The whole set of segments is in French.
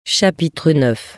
Chapitre 9.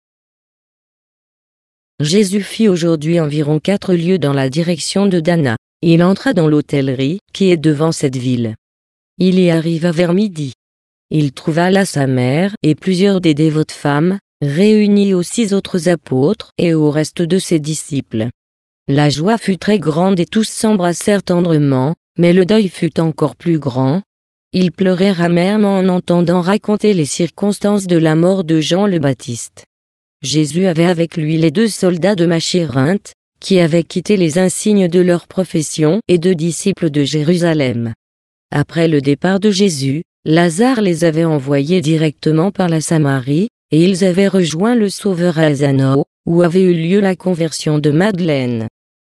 Jésus fit aujourd'hui environ 4 lieues dans la direction de Dana. Il entra dans l'hôtellerie, qui est devant cette ville. Il y arriva vers midi. Il trouva là sa mère et plusieurs des dévotes femmes, réunies aux 6 autres apôtres et au reste de ses disciples. La joie fut très grande et tous s'embrassèrent tendrement, mais le deuil fut encore plus grand. Ils pleurèrent amèrement en entendant raconter les circonstances de la mort de Jean le Baptiste. Jésus avait avec lui les 2 soldats de Machérinthe, qui avaient quitté les insignes de leur profession et 2 disciples de Jérusalem. Après le départ de Jésus, Lazare les avait envoyés directement par la Samarie, et ils avaient rejoint le Sauveur à Azano, où avait eu lieu la conversion de Madeleine.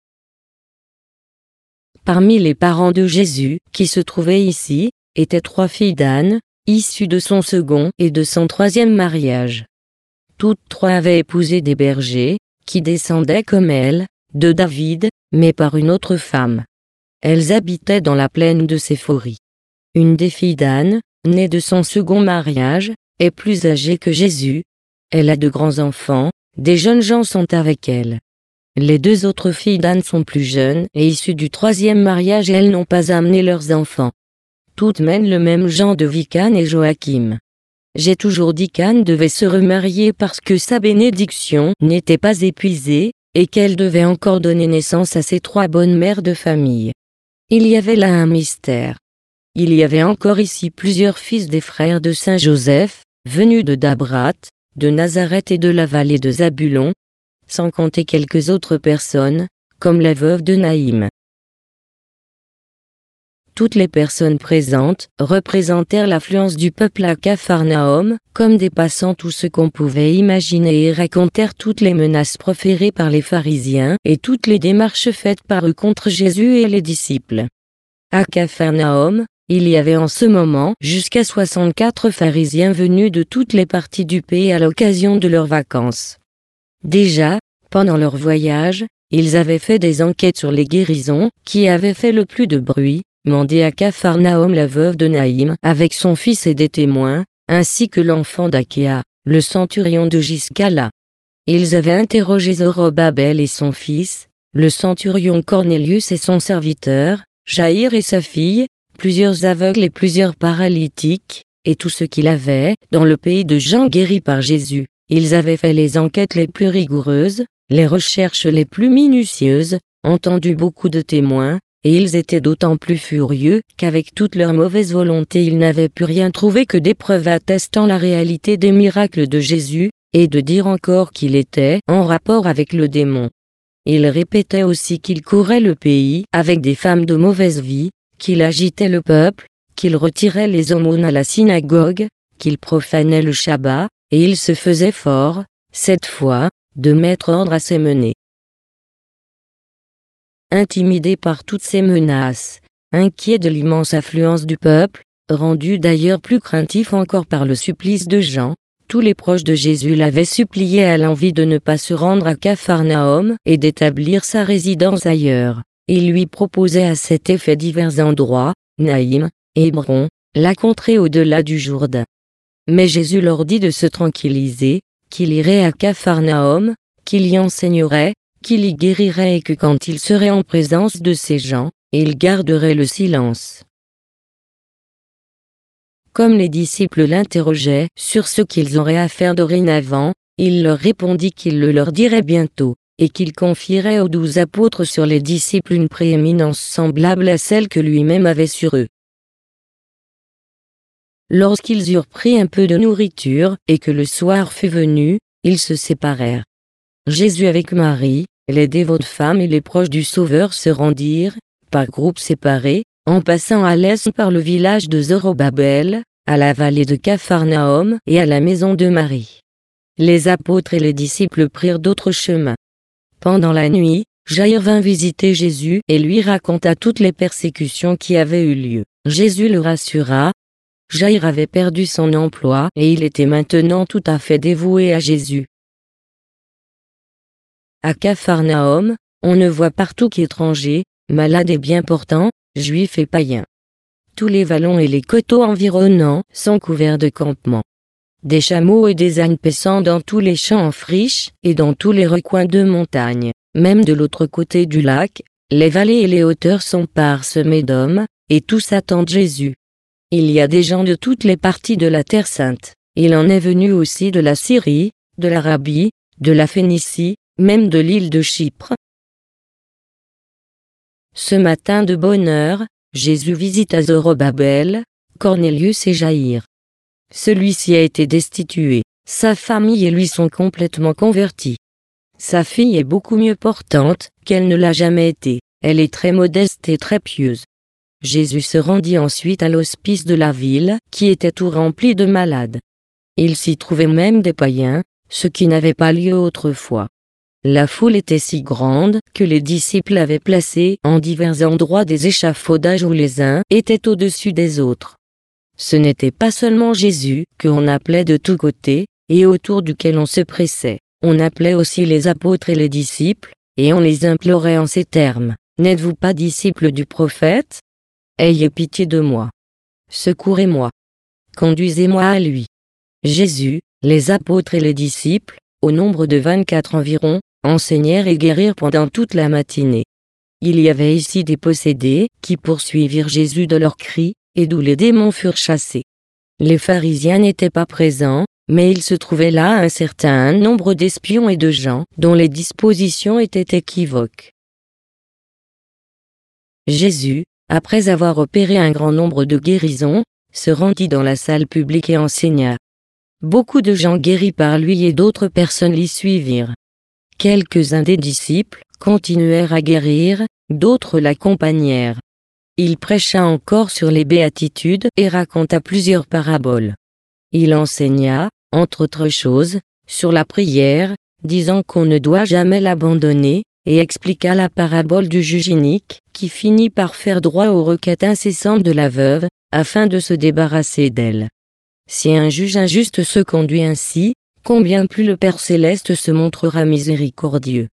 Parmi les parents de Jésus, qui se trouvaient ici, étaient 3 filles d'Anne, issues de son second et de son 3e mariage. Toutes 3 avaient épousé des bergers, qui descendaient comme elles, de David, mais par une autre femme. Elles habitaient dans la plaine de Séphorie. Une des filles d'Anne, née de son second mariage, est plus âgée que Jésus. Elle a de grands enfants, des jeunes gens sont avec elle. Les 2 autres filles d'Anne sont plus jeunes et issues du 3e mariage et elles n'ont pas amené leurs enfants. Toutes mènent le même genre de vie qu'Anne et Joachim. J'ai toujours dit qu'Anne devait se remarier parce que sa bénédiction n'était pas épuisée, et qu'elle devait encore donner naissance à ses 3 bonnes mères de famille. Il y avait là un mystère. Il y avait encore ici plusieurs fils des frères de Saint Joseph, venus de Dabrat, de Nazareth et de la vallée de Zabulon, sans compter quelques autres personnes, comme la veuve de Naïm. Toutes les personnes présentes représentèrent l'affluence du peuple à Capharnaüm, comme dépassant tout ce qu'on pouvait imaginer et racontèrent toutes les menaces proférées par les pharisiens et toutes les démarches faites par eux contre Jésus et les disciples. À Capharnaüm, il y avait en ce moment jusqu'à 64 pharisiens venus de toutes les parties du pays à l'occasion de leurs vacances. Déjà, pendant leur voyage, ils avaient fait des enquêtes sur les guérisons qui avaient fait le plus de bruit, mandé à Capharnaüm la veuve de Naïm avec son fils et des témoins, ainsi que l'enfant d'Akhéa, le centurion de Giscala. Ils avaient interrogé Zorobabel et son fils, le centurion Cornélius et son serviteur, Jaïr et sa fille, plusieurs aveugles et plusieurs paralytiques, et tout ce qu'il avait, dans le pays de gens guéris par Jésus. Ils avaient fait les enquêtes les plus rigoureuses, les recherches les plus minutieuses, entendu beaucoup de témoins, et ils étaient d'autant plus furieux qu'avec toute leur mauvaise volonté ils n'avaient pu rien trouver que des preuves attestant la réalité des miracles de Jésus, et de dire encore qu'il était en rapport avec le démon. Ils répétaient aussi qu'il courait le pays avec des femmes de mauvaise vie, qu'il agitait le peuple, qu'il retirait les aumônes à la synagogue, qu'il profanait le Shabbat, et il se faisait fort, cette fois, de mettre ordre à ses menées. Intimidés par toutes ces menaces, inquiets de l'immense affluence du peuple, rendus d'ailleurs plus craintifs encore par le supplice de Jean, tous les proches de Jésus l'avaient supplié à l'envi de ne pas se rendre à Capharnaüm et d'établir sa résidence ailleurs. Ils lui proposaient à cet effet divers endroits, Naïm, Hébron, la contrée au-delà du Jourdain. Mais Jésus leur dit de se tranquilliser, qu'il irait à Capharnaüm, qu'il y enseignerait, qu'il y guérirait et que quand il serait en présence de ces gens, il garderait le silence. Comme les disciples l'interrogeaient sur ce qu'ils auraient à faire dorénavant, il leur répondit qu'il le leur dirait bientôt, et qu'il confierait aux 12 apôtres sur les disciples une prééminence semblable à celle que lui-même avait sur eux. Lorsqu'ils eurent pris un peu de nourriture et que le soir fut venu, ils se séparèrent. Jésus avec Marie, les dévotes femmes et les proches du Sauveur se rendirent, par groupes séparés, en passant à l'est par le village de Zorobabel, à la vallée de Capharnaüm et à la maison de Marie. Les apôtres et les disciples prirent d'autres chemins. Pendant la nuit, Jaïr vint visiter Jésus et lui raconta toutes les persécutions qui avaient eu lieu. Jésus le rassura. Jaïr avait perdu son emploi et il était maintenant tout à fait dévoué à Jésus. À Capharnaüm, on ne voit partout qu'étrangers, malades et bien portants, juifs et païens. Tous les vallons et les coteaux environnants sont couverts de campements. des chameaux et des ânes paissant dans tous les champs en friche et dans tous les recoins de montagne, même de l'autre côté du lac, les vallées et les hauteurs sont parsemées d'hommes, et tous attendent Jésus. Il y a des gens de toutes les parties de la Terre Sainte. Il en est venu aussi de la Syrie, de l'Arabie, de la Phénicie, même de l'île de Chypre. Ce matin de bonne heure, Jésus visita Zorobabel, Cornélius et Jaïr. Celui-ci a été destitué, sa famille et lui sont complètement convertis. Sa fille est beaucoup mieux portante qu'elle ne l'a jamais été, elle est très modeste et très pieuse. Jésus se rendit ensuite à l'hospice de la ville, qui était tout rempli de malades. Il s'y trouvait même des païens, ce qui n'avait pas lieu autrefois. La foule était si grande que les disciples avaient placé en divers endroits des échafaudages où les uns étaient au-dessus des autres. Ce n'était pas seulement Jésus qu'on appelait de tous côtés, et autour duquel on se pressait. On appelait aussi les apôtres et les disciples, et on les implorait en ces termes. « N'êtes-vous pas disciples du prophète ? Ayez pitié de moi. Secourez-moi. Conduisez-moi à lui. » Jésus, les apôtres et les disciples, au nombre de 24 environ, enseignèrent et guérirent pendant toute la matinée. Il y avait ici des possédés qui poursuivirent Jésus de leurs cris, et d'où les démons furent chassés. Les pharisiens n'étaient pas présents, mais il se trouvait là un certain nombre d'espions et de gens dont les dispositions étaient équivoques. Jésus, après avoir opéré un grand nombre de guérisons, se rendit dans la salle publique et enseigna. Beaucoup de gens guéris par lui et d'autres personnes l'y suivirent. Quelques-uns des disciples continuèrent à guérir, d'autres l'accompagnèrent. Il prêcha encore sur les béatitudes et raconta plusieurs paraboles. Il enseigna, entre autres choses, sur la prière, disant qu'on ne doit jamais l'abandonner, et expliqua la parabole du juge inique, qui finit par faire droit aux requêtes incessantes de la veuve, afin de se débarrasser d'elle. Si un juge injuste se conduit ainsi, combien plus le Père Céleste se montrera miséricordieux.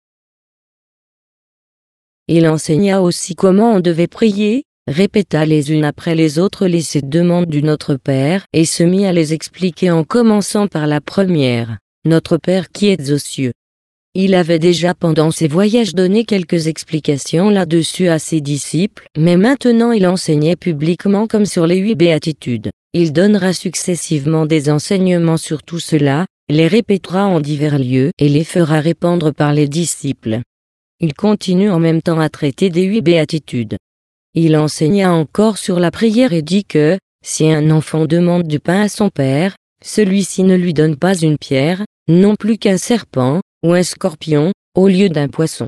Il enseigna aussi comment on devait prier, répéta les unes après les autres les 7 demandes du Notre Père et se mit à les expliquer en commençant par la première, « Notre Père qui êtes aux cieux ». Il avait déjà pendant ses voyages donné quelques explications là-dessus à ses disciples, mais maintenant il enseignait publiquement comme sur les 8 béatitudes. Il donnera successivement des enseignements sur tout cela, les répétera en divers lieux et les fera répandre par les disciples. Il continue en même temps à traiter des 8 béatitudes. Il enseigna encore sur la prière et dit que, si un enfant demande du pain à son père, celui-ci ne lui donne pas une pierre, non plus qu'un serpent, ou un scorpion, au lieu d'un poisson.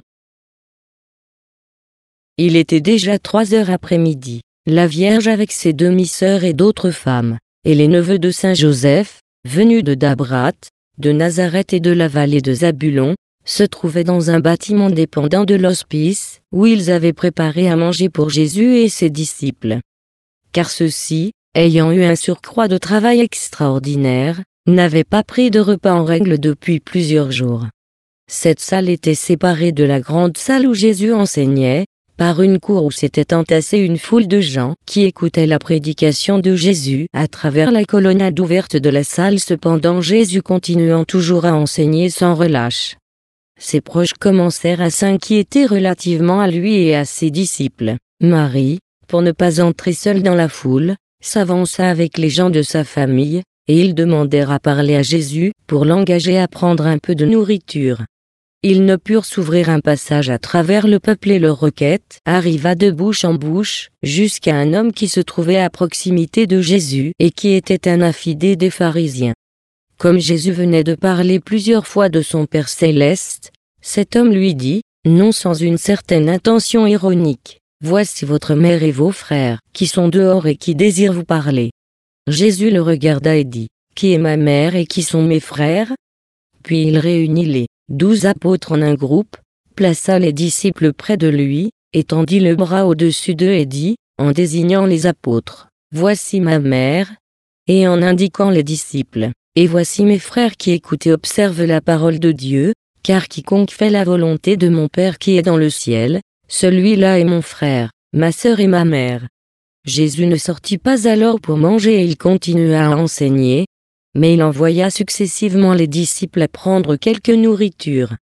Il était déjà 3 heures après-midi. La Vierge avec ses demi-sœurs et d'autres femmes, et les neveux de Saint Joseph, venus de Dabrat, de Nazareth et de la vallée de Zabulon, se trouvaient dans un bâtiment dépendant de l'hospice, où ils avaient préparé à manger pour Jésus et ses disciples. Car ceux-ci, ayant eu un surcroît de travail extraordinaire, n'avaient pas pris de repas en règle depuis plusieurs jours. Cette salle était séparée de la grande salle où Jésus enseignait, par une cour où s'était entassée une foule de gens qui écoutaient la prédication de Jésus à travers la colonnade ouverte de la salle. Cependant Jésus continuant toujours à enseigner sans relâche. Ses proches commencèrent à s'inquiéter relativement à lui et à ses disciples. Marie, pour ne pas entrer seule dans la foule, s'avança avec les gens de sa famille, et ils demandèrent à parler à Jésus pour l'engager à prendre un peu de nourriture. Ils ne purent s'ouvrir un passage à travers le peuple et leur requête arriva de bouche en bouche, jusqu'à un homme qui se trouvait à proximité de Jésus et qui était un affidé des pharisiens. Comme Jésus venait de parler plusieurs fois de son Père Céleste, cet homme lui dit, non sans une certaine intention ironique, « Voici votre mère et vos frères, qui sont dehors et qui désirent vous parler. » Jésus le regarda et dit, « Qui est ma mère et qui sont mes frères ?» Puis il réunit les 12 apôtres en un groupe, plaça les disciples près de lui, étendit le bras au-dessus d'eux et dit, en désignant les apôtres, « Voici ma mère » et en indiquant les disciples, « Et voici mes frères qui écoutent et observent la parole de Dieu, car quiconque fait la volonté de mon Père qui est dans le ciel, celui-là est mon frère, ma sœur et ma mère. » Jésus ne sortit pas alors pour manger et il continua à enseigner. mais il envoya successivement les disciples à prendre quelque nourriture.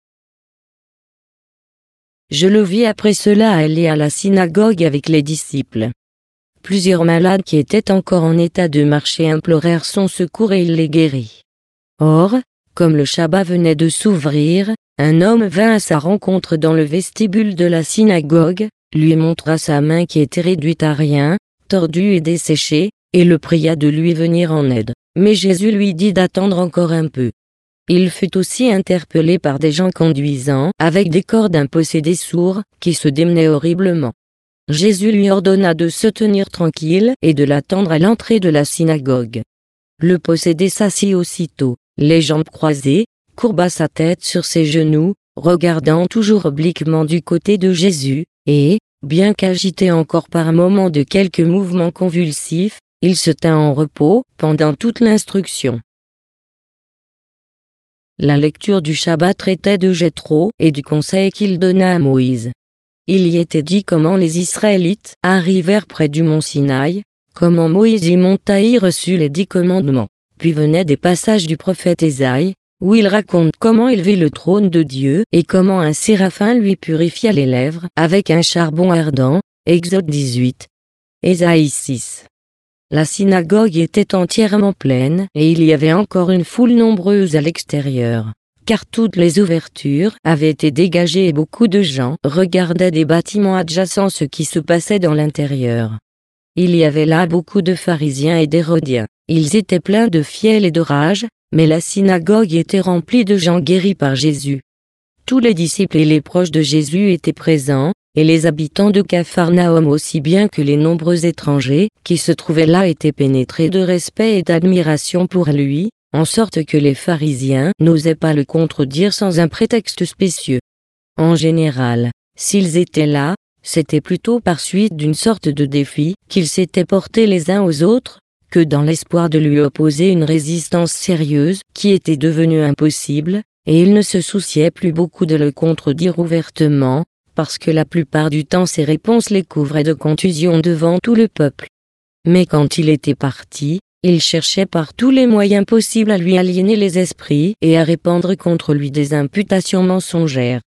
Je le vis après cela aller à la synagogue avec les disciples. Plusieurs malades qui étaient encore en état de marcher implorèrent son secours et il les guérit. Or, comme le Shabbat venait de s'ouvrir, un homme vint à sa rencontre dans le vestibule de la synagogue, lui montra sa main qui était réduite à rien, tordue et desséchée, et le pria de lui venir en aide. Mais Jésus lui dit d'attendre encore un peu. Il fut aussi interpellé par des gens conduisant avec des cordes un possédé sourd, qui se démenaient horriblement. Jésus lui ordonna de se tenir tranquille et de l'attendre à l'entrée de la synagogue. Le possédé s'assit aussitôt, les jambes croisées, courba sa tête sur ses genoux, regardant toujours obliquement du côté de Jésus, et, bien qu'agité encore par moments de quelques mouvements convulsifs, il se tint en repos pendant toute l'instruction. La lecture du Shabbat traitait de Jéthro et du conseil qu'il donna à Moïse. Il y était dit comment les Israélites arrivèrent près du mont Sinaï, comment Moïse y monta et y reçut les 10 commandements. Puis venaient des passages du prophète Ésaïe, où il raconte comment il vit le trône de Dieu et comment un séraphin lui purifia les lèvres avec un charbon ardent, Exode 18. Ésaïe 6. La synagogue était entièrement pleine et il y avait encore une foule nombreuse à l'extérieur, car toutes les ouvertures avaient été dégagées et beaucoup de gens regardaient des bâtiments adjacents ce qui se passait dans l'intérieur. Il y avait là beaucoup de pharisiens et d'hérodiens. Ils étaient pleins de fiel et de rage, mais la synagogue était remplie de gens guéris par Jésus. Tous les disciples et les proches de Jésus étaient présents, et les habitants de Capharnaüm aussi bien que les nombreux étrangers qui se trouvaient là étaient pénétrés de respect et d'admiration pour lui, en sorte que les pharisiens n'osaient pas le contredire sans un prétexte spécieux. En général, s'ils étaient là, c'était plutôt par suite d'une sorte de défi qu'ils s'étaient portés les uns aux autres, que dans l'espoir de lui opposer une résistance sérieuse qui était devenue impossible, et ils ne se souciaient plus beaucoup de le contredire ouvertement, parce que la plupart du temps ses réponses les couvraient de contusion devant tout le peuple. Mais quand il était parti, il cherchait par tous les moyens possibles à lui aliéner les esprits et à répandre contre lui des imputations mensongères.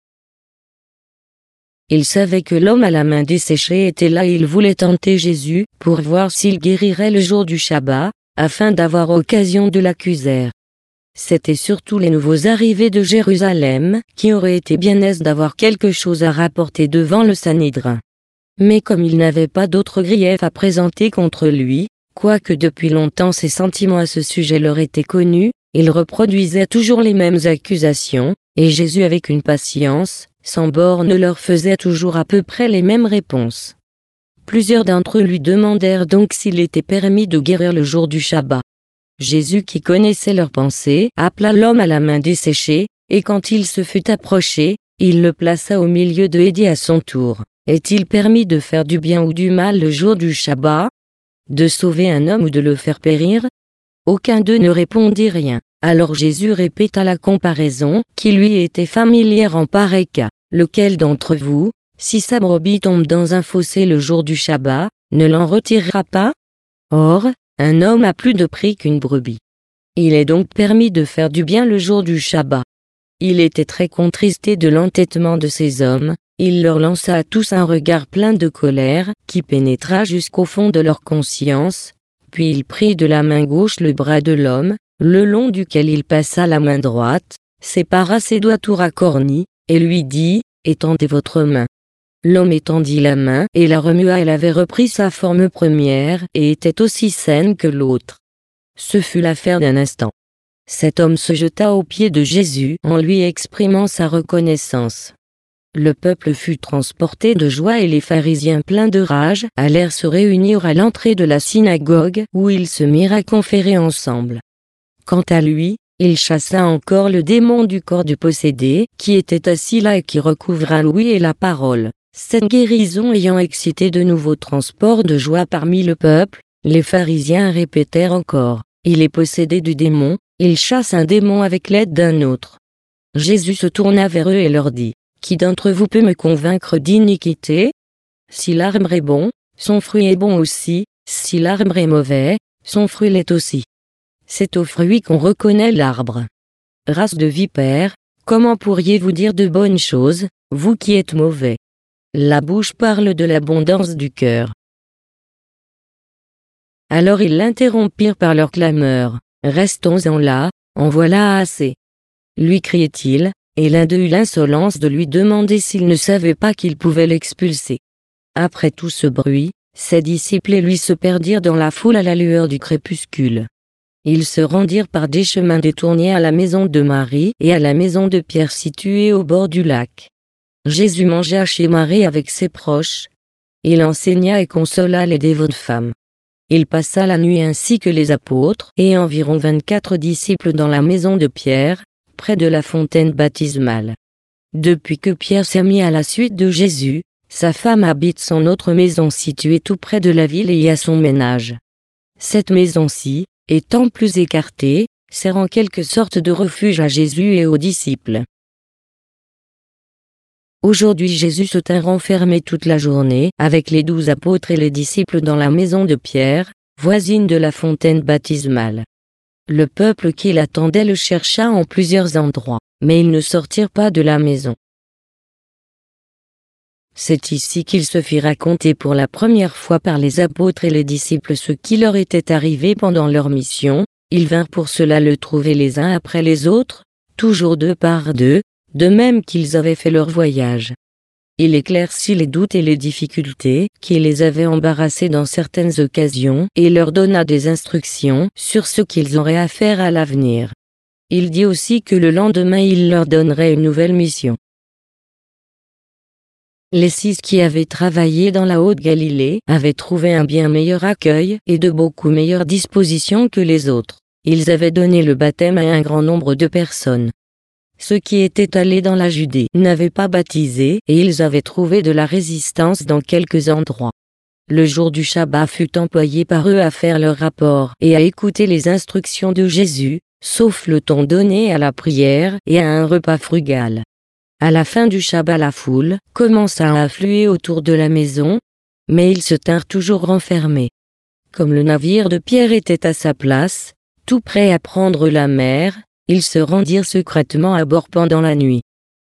Il savait que l'homme à la main desséchée était là et il voulait tenter Jésus pour voir s'il guérirait le jour du Shabbat, afin d'avoir occasion de l'accuser. C'étaient surtout les nouveaux arrivés de Jérusalem qui auraient été bien aises d'avoir quelque chose à rapporter devant le Sanhédrin. Mais comme il n'avait pas d'autre grief à présenter contre lui, quoique depuis longtemps ses sentiments à ce sujet leur étaient connus, il reproduisait toujours les mêmes accusations, et Jésus avec une patience sans borne leur faisait toujours à peu près les mêmes réponses. Plusieurs d'entre eux lui demandèrent donc s'il était permis de guérir le jour du Shabbat. Jésus qui connaissait leurs pensées, appela l'homme à la main desséchée, et quand il se fut approché, il le plaça au milieu d'eux et dit à son tour, « Est-il permis de faire du bien ou du mal le jour du Shabbat? De sauver un homme ou de le faire périr ?» Aucun d'eux ne répondit rien. Alors Jésus répéta la comparaison qui lui était familière en pareil cas. Lequel d'entre vous, si sa brebis tombe dans un fossé le jour du Shabbat, ne l'en retirera pas? Or, un homme a plus de prix qu'une brebis. Il est donc permis de faire du bien le jour du Shabbat. Il était très contristé de l'entêtement de ces hommes, il leur lança à tous un regard plein de colère, qui pénétra jusqu'au fond de leur conscience, puis il prit de la main gauche le bras de l'homme, le long duquel il passa la main droite, sépara ses doigts tout racornis, et lui dit, « Étendez votre main. » L'homme étendit la main et la remua, elle avait repris sa forme première et était aussi saine que l'autre. Ce fut l'affaire d'un instant. Cet homme se jeta aux pieds de Jésus en lui exprimant sa reconnaissance. Le peuple fut transporté de joie et les pharisiens pleins de rage allèrent se réunir à l'entrée de la synagogue où ils se mirent à conférer ensemble. Quant à lui, il chassa encore le démon du corps du possédé qui était assis là et qui recouvra l'ouïe et la parole. Cette guérison ayant excité de nouveaux transports de joie parmi le peuple, les pharisiens répétèrent encore, « Il est possédé du démon, il chasse un démon avec l'aide d'un autre. » Jésus se tourna vers eux et leur dit, « Qui d'entre vous peut me convaincre d'iniquité? Si l'arbre est bon, son fruit est bon aussi, si l'arbre est mauvais, son fruit l'est aussi. C'est au fruit qu'on reconnaît l'arbre. Race de vipères, comment pourriez-vous dire de bonnes choses, vous qui êtes mauvais? La bouche parle de l'abondance du cœur. Alors ils l'interrompirent par leur clameur. Restons-en là, en voilà assez. Lui criait-il, et l'un d'eux eut l'insolence de lui demander s'il ne savait pas qu'il pouvait l'expulser. Après tout ce bruit, ses disciples et lui se perdirent dans la foule à la lueur du crépuscule. Ils se rendirent par des chemins détournés à la maison de Marie et à la maison de Pierre située au bord du lac. Jésus mangea chez Marie avec ses proches. Il enseigna et consola les dévotes femmes. Il passa la nuit ainsi que les apôtres et environ 24 disciples dans la maison de Pierre, près de la fontaine baptismale. Depuis que Pierre s'est mis à la suite de Jésus, sa femme habite son autre maison située tout près de la ville et y a son ménage. Cette maison-ci, étant plus écartée, sert en quelque sorte de refuge à Jésus et aux disciples. Aujourd'hui Jésus se tint renfermé toute la journée avec les 12 apôtres et les disciples dans la maison de Pierre, voisine de la fontaine baptismale. Le peuple qui l'attendait le chercha en plusieurs endroits, mais ils ne sortirent pas de la maison. C'est ici qu'il se fit raconter pour la première fois par les apôtres et les disciples ce qui leur était arrivé pendant leur mission. Ils vinrent pour cela le trouver les uns après les autres, toujours deux par deux, de même qu'ils avaient fait leur voyage. Il éclaircit les doutes et les difficultés qui les avaient embarrassés dans certaines occasions et leur donna des instructions sur ce qu'ils auraient à faire à l'avenir. Il dit aussi que le lendemain il leur donnerait une nouvelle mission. Les 6 qui avaient travaillé dans la Haute-Galilée avaient trouvé un bien meilleur accueil et de beaucoup meilleures dispositions que les autres. Ils avaient donné le baptême à un grand nombre de personnes. Ceux qui étaient allés dans la Judée n'avaient pas baptisé et ils avaient trouvé de la résistance dans quelques endroits. Le jour du Shabbat fut employé par eux à faire leur rapport et à écouter les instructions de Jésus, sauf le temps donné à la prière et à un repas frugal. À la fin du Shabbat la foule commença à affluer autour de la maison, mais ils se tinrent toujours renfermés. Comme le navire de Pierre était à sa place, tout prêt à prendre la mer, ils se rendirent secrètement à bord pendant la nuit.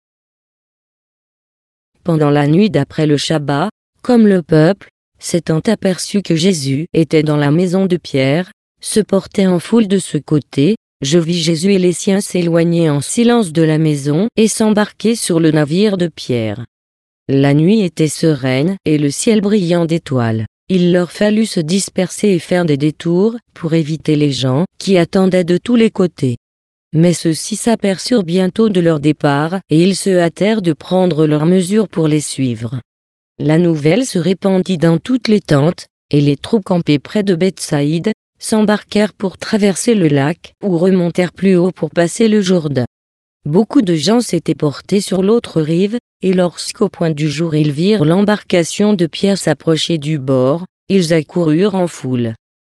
Pendant la nuit d'après le Shabbat, comme le peuple, s'étant aperçu que Jésus était dans la maison de Pierre, se portait en foule de ce côté, je vis Jésus et les siens s'éloigner en silence de la maison et s'embarquer sur le navire de Pierre. La nuit était sereine et le ciel brillant d'étoiles. Il leur fallut se disperser et faire des détours pour éviter les gens qui attendaient de tous les côtés. Mais ceux-ci s'aperçurent bientôt de leur départ et ils se hâtèrent de prendre leurs mesures pour les suivre. La nouvelle se répandit dans toutes les tentes, et les troupes campées près de Bethsaïde s'embarquèrent pour traverser le lac ou remontèrent plus haut pour passer le Jourdain. Beaucoup de gens s'étaient portés sur l'autre rive, et lorsqu'au point du jour ils virent l'embarcation de Pierre s'approcher du bord, ils accoururent en foule.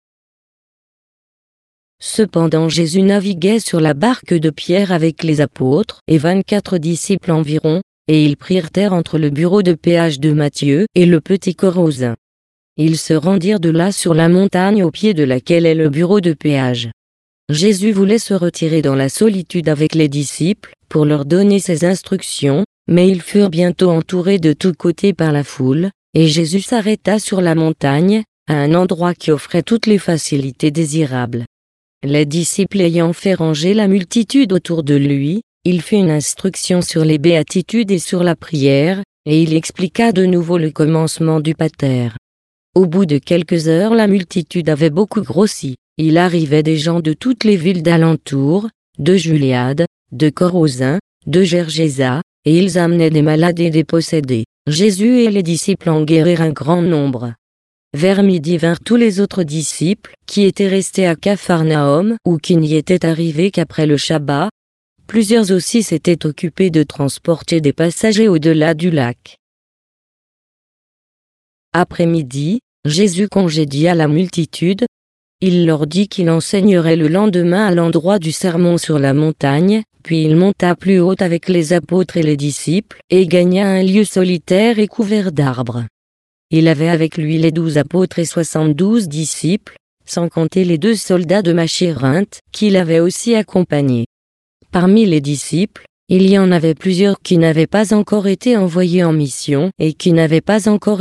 Cependant Jésus naviguait sur la barque de Pierre avec les apôtres et 24 disciples environ, et ils prirent terre entre le bureau de péage de Matthieu et le petit Chorazin. Ils se rendirent de là sur la montagne au pied de laquelle est le bureau de péage. Jésus voulait se retirer dans la solitude avec les disciples, pour leur donner ses instructions, mais ils furent bientôt entourés de tous côtés par la foule, et Jésus s'arrêta sur la montagne, à un endroit qui offrait toutes les facilités désirables. Les disciples ayant fait ranger la multitude autour de lui, il fit une instruction sur les béatitudes et sur la prière, et il expliqua de nouveau le commencement du pater. Au bout de quelques heures la multitude avait beaucoup grossi, il arrivait des gens de toutes les villes d'alentour, de Juliade, de Chorazin, de Gergésa, et ils amenaient des malades et des possédés. Jésus et les disciples en guérirent un grand nombre. Vers midi vinrent tous les autres disciples, qui étaient restés à Capharnaüm ou qui n'y étaient arrivés qu'après le Shabbat. Plusieurs aussi s'étaient occupés de transporter des passagers au-delà du lac. Après-midi, Jésus congédia la multitude. Il leur dit qu'il enseignerait le lendemain à l'endroit du sermon sur la montagne, puis il monta plus haut avec les apôtres et les disciples, et gagna un lieu solitaire et couvert d'arbres. Il avait avec lui les 12 apôtres et 72 disciples, sans compter les 2 soldats de Machérinte, qui l'avaient aussi accompagné. Parmi les disciples, il y en avait plusieurs qui n'avaient pas encore été envoyés en mission, et qui n'avaient pas encore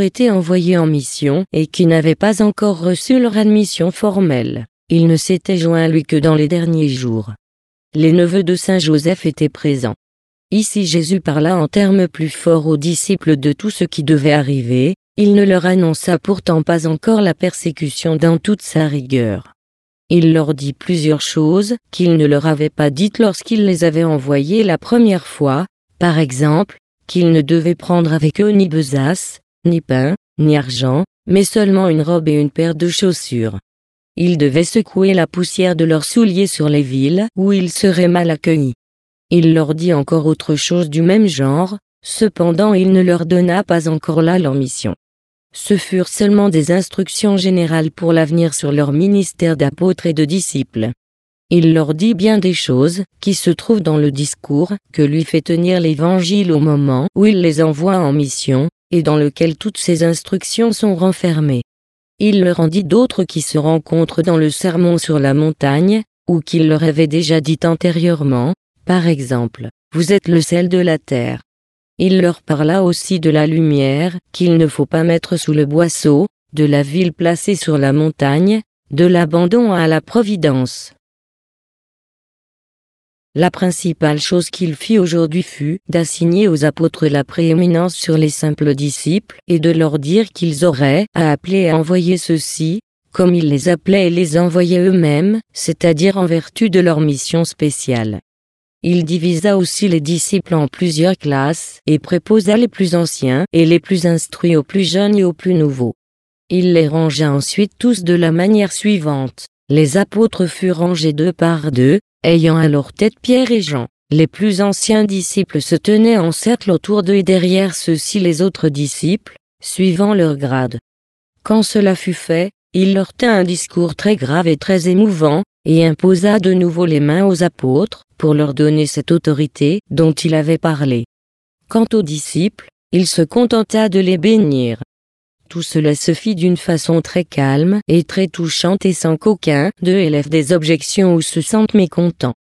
reçu leur admission formelle. Ils ne s'étaient joints à lui que dans les derniers jours. Les neveux de Saint Joseph étaient présents. Ici Jésus parla en termes plus forts aux disciples de tout ce qui devait arriver, il ne leur annonça pourtant pas encore la persécution dans toute sa rigueur. Il leur dit plusieurs choses qu'il ne leur avait pas dites lorsqu'il les avait envoyés la première fois, par exemple, qu'ils ne devaient prendre avec eux ni besace, ni pain, ni argent, mais seulement une robe et une paire de chaussures. Ils devaient secouer la poussière de leurs souliers sur les villes où ils seraient mal accueillis. Il leur dit encore autre chose du même genre, cependant il ne leur donna pas encore là leur mission. Ce furent seulement des instructions générales pour l'avenir sur leur ministère d'apôtres et de disciples. Il leur dit bien des choses qui se trouvent dans le discours que lui fait tenir l'Évangile au moment où il les envoie en mission, et dans lequel toutes ces instructions sont renfermées. Il leur en dit d'autres qui se rencontrent dans le Sermon sur la montagne, ou qu'il leur avait déjà dit antérieurement, par exemple, « Vous êtes le sel de la terre ». Il leur parla aussi de la lumière qu'il ne faut pas mettre sous le boisseau, de la ville placée sur la montagne, de l'abandon à la providence. La principale chose qu'il fit aujourd'hui fut d'assigner aux apôtres la prééminence sur les simples disciples et de leur dire qu'ils auraient à appeler et à envoyer ceux-ci, comme il les appelait et les envoyait eux-mêmes, c'est-à-dire en vertu de leur mission spéciale. Il divisa aussi les disciples en plusieurs classes et préposa les plus anciens et les plus instruits aux plus jeunes et aux plus nouveaux. Il les rangea ensuite tous de la manière suivante. Les apôtres furent rangés 2 par 2, ayant à leur tête Pierre et Jean. Les plus anciens disciples se tenaient en cercle autour d'eux et derrière ceux-ci les autres disciples, suivant leur grade. Quand cela fut fait, il leur tint un discours très grave et très émouvant, et imposa de nouveau les mains aux apôtres, pour leur donner cette autorité dont il avait parlé. Quant aux disciples, il se contenta de les bénir. Tout cela se fit d'une façon très calme et très touchante et sans qu'aucun d'eux élève des objections ou se sente mécontent.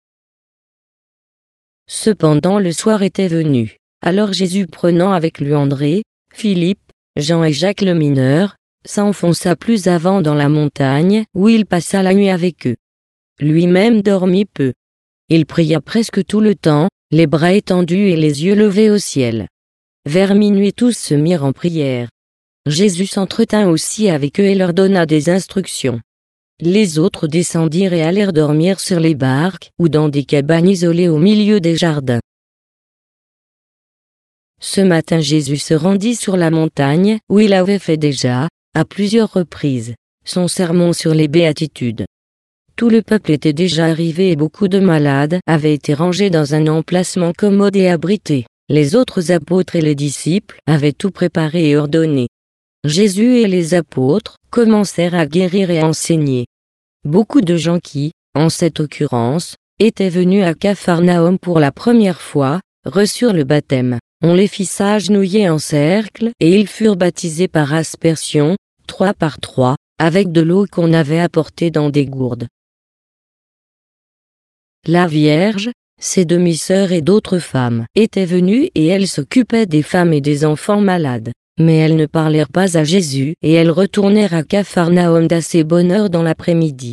Cependant le soir était venu. Alors Jésus prenant avec lui André, Philippe, Jean et Jacques le mineur, s'enfonça plus avant dans la montagne où il passa la nuit avec eux. Lui-même dormit peu. Il pria presque tout le temps, les bras étendus et les yeux levés au ciel. Vers minuit tous se mirent en prière. Jésus s'entretint aussi avec eux et leur donna des instructions. Les autres descendirent et allèrent dormir sur les barques ou dans des cabanes isolées au milieu des jardins. Ce matin Jésus se rendit sur la montagne où il avait fait déjà, à plusieurs reprises, son sermon sur les béatitudes. Tout le peuple était déjà arrivé et beaucoup de malades avaient été rangés dans un emplacement commode et abrité. Les autres apôtres et les disciples avaient tout préparé et ordonné. Jésus et les apôtres commencèrent à guérir et à enseigner. Beaucoup de gens qui, en cette occurrence, étaient venus à Capharnaüm pour la première fois, reçurent le baptême. On les fit s'agenouiller en cercle et ils furent baptisés par aspersion, 3 par 3, avec de l'eau qu'on avait apportée dans des gourdes. La Vierge, ses demi-sœurs et d'autres femmes étaient venues et elles s'occupaient des femmes et des enfants malades. Mais elles ne parlèrent pas à Jésus et elles retournèrent à Capharnaüm d'assez bonne heure dans l'après-midi.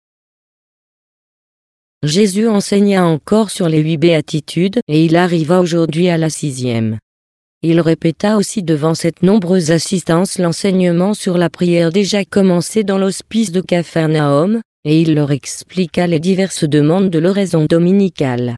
Jésus enseigna encore sur les 8 béatitudes et il arriva aujourd'hui à la 6e. Il répéta aussi devant cette nombreuse assistance l'enseignement sur la prière déjà commencé dans l'hospice de Capharnaüm, et il leur expliqua les diverses demandes de l'oraison dominicale.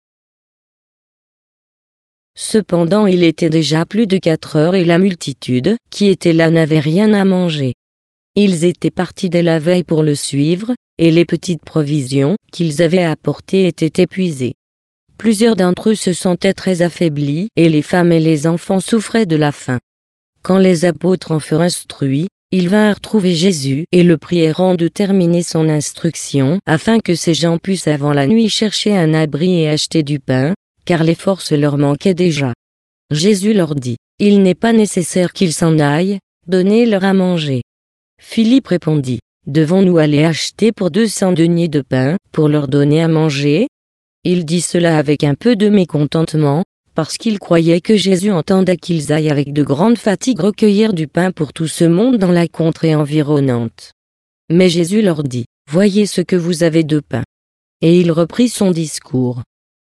Cependant il était déjà plus de 4 heures et la multitude, qui était là, n'avait rien à manger. Ils étaient partis dès la veille pour le suivre, et les petites provisions qu'ils avaient apportées étaient épuisées. Plusieurs d'entre eux se sentaient très affaiblis, et les femmes et les enfants souffraient de la faim. Quand les apôtres en furent instruits, ils vinrent trouver Jésus et le prièrent de terminer son instruction, afin que ces gens puissent avant la nuit chercher un abri et acheter du pain, car les forces leur manquaient déjà. Jésus leur dit, « Il n'est pas nécessaire qu'ils s'en aillent, donnez-leur à manger. » Philippe répondit, devons-nous aller acheter pour 200 deniers de pain, pour leur donner à manger? Il dit cela avec un peu de mécontentement, parce qu'il croyait que Jésus entendait qu'ils aillent avec de grandes fatigues recueillir du pain pour tout ce monde dans la contrée environnante. Mais Jésus leur dit, « Voyez ce que vous avez de pain. » Et il reprit son discours.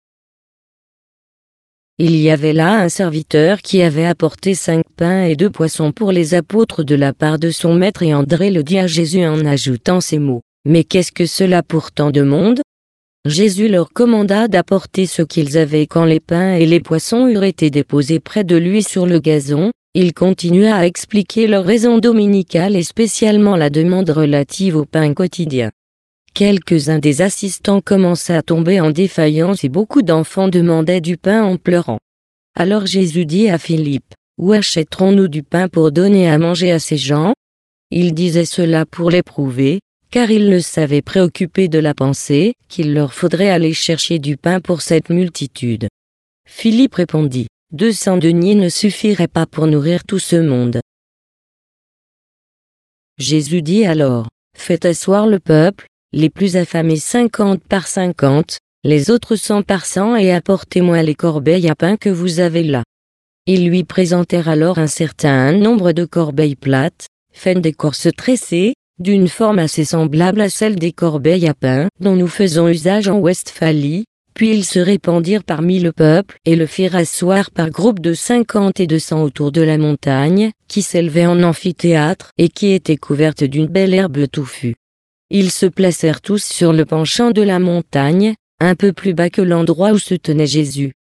Il y avait là un serviteur qui avait apporté 5 pains et 2 poissons pour les apôtres de la part de son maître, et André le dit à Jésus en ajoutant ces mots, « Mais qu'est-ce que cela pour tant de monde ?» Jésus leur commanda d'apporter ce qu'ils avaient. Quand les pains et les poissons eurent été déposés près de lui sur le gazon, il continua à expliquer leur raison dominicale et spécialement la demande relative au pain quotidien. Quelques-uns des assistants commençaient à tomber en défaillance et beaucoup d'enfants demandaient du pain en pleurant. Alors Jésus dit à Philippe, « Où achèterons-nous du pain pour donner à manger à ces gens ?» Il disait cela pour l'éprouver, car il le savait préoccupé de la pensée, qu'il leur faudrait aller chercher du pain pour cette multitude. Philippe répondit, « 200 deniers ne suffiraient pas pour nourrir tout ce monde. » Jésus dit alors, « Faites asseoir le peuple, les plus affamés 50 par 50, les autres 100 par 100, et apportez-moi les corbeilles à pain que vous avez là. » Ils lui présentèrent alors un certain nombre de corbeilles plates, faites d'écorce tressée, d'une forme assez semblable à celle des corbeilles à pain dont nous faisons usage en Westphalie, puis ils se répandirent parmi le peuple et le firent asseoir par groupes de 50 et de 100 autour de la montagne, qui s'élevait en amphithéâtre et qui était couverte d'une belle herbe touffue. Ils se placèrent tous sur le penchant de la montagne, un peu plus bas que l'endroit où se tenait Jésus.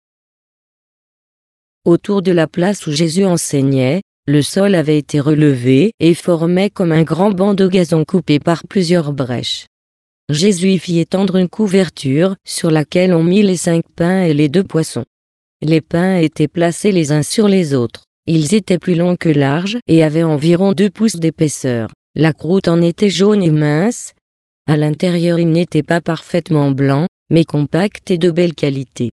Autour de la place où Jésus enseignait, le sol avait été relevé et formait comme un grand banc de gazon coupé par plusieurs brèches. Jésus y fit étendre une couverture sur laquelle on mit les 5 pains et les 2 poissons. Les pains étaient placés les uns sur les autres. Ils étaient plus longs que larges et avaient environ 2 pouces d'épaisseur. La croûte en était jaune et mince. À l'intérieur, il n'était pas parfaitement blanc, mais compact et de belle qualité.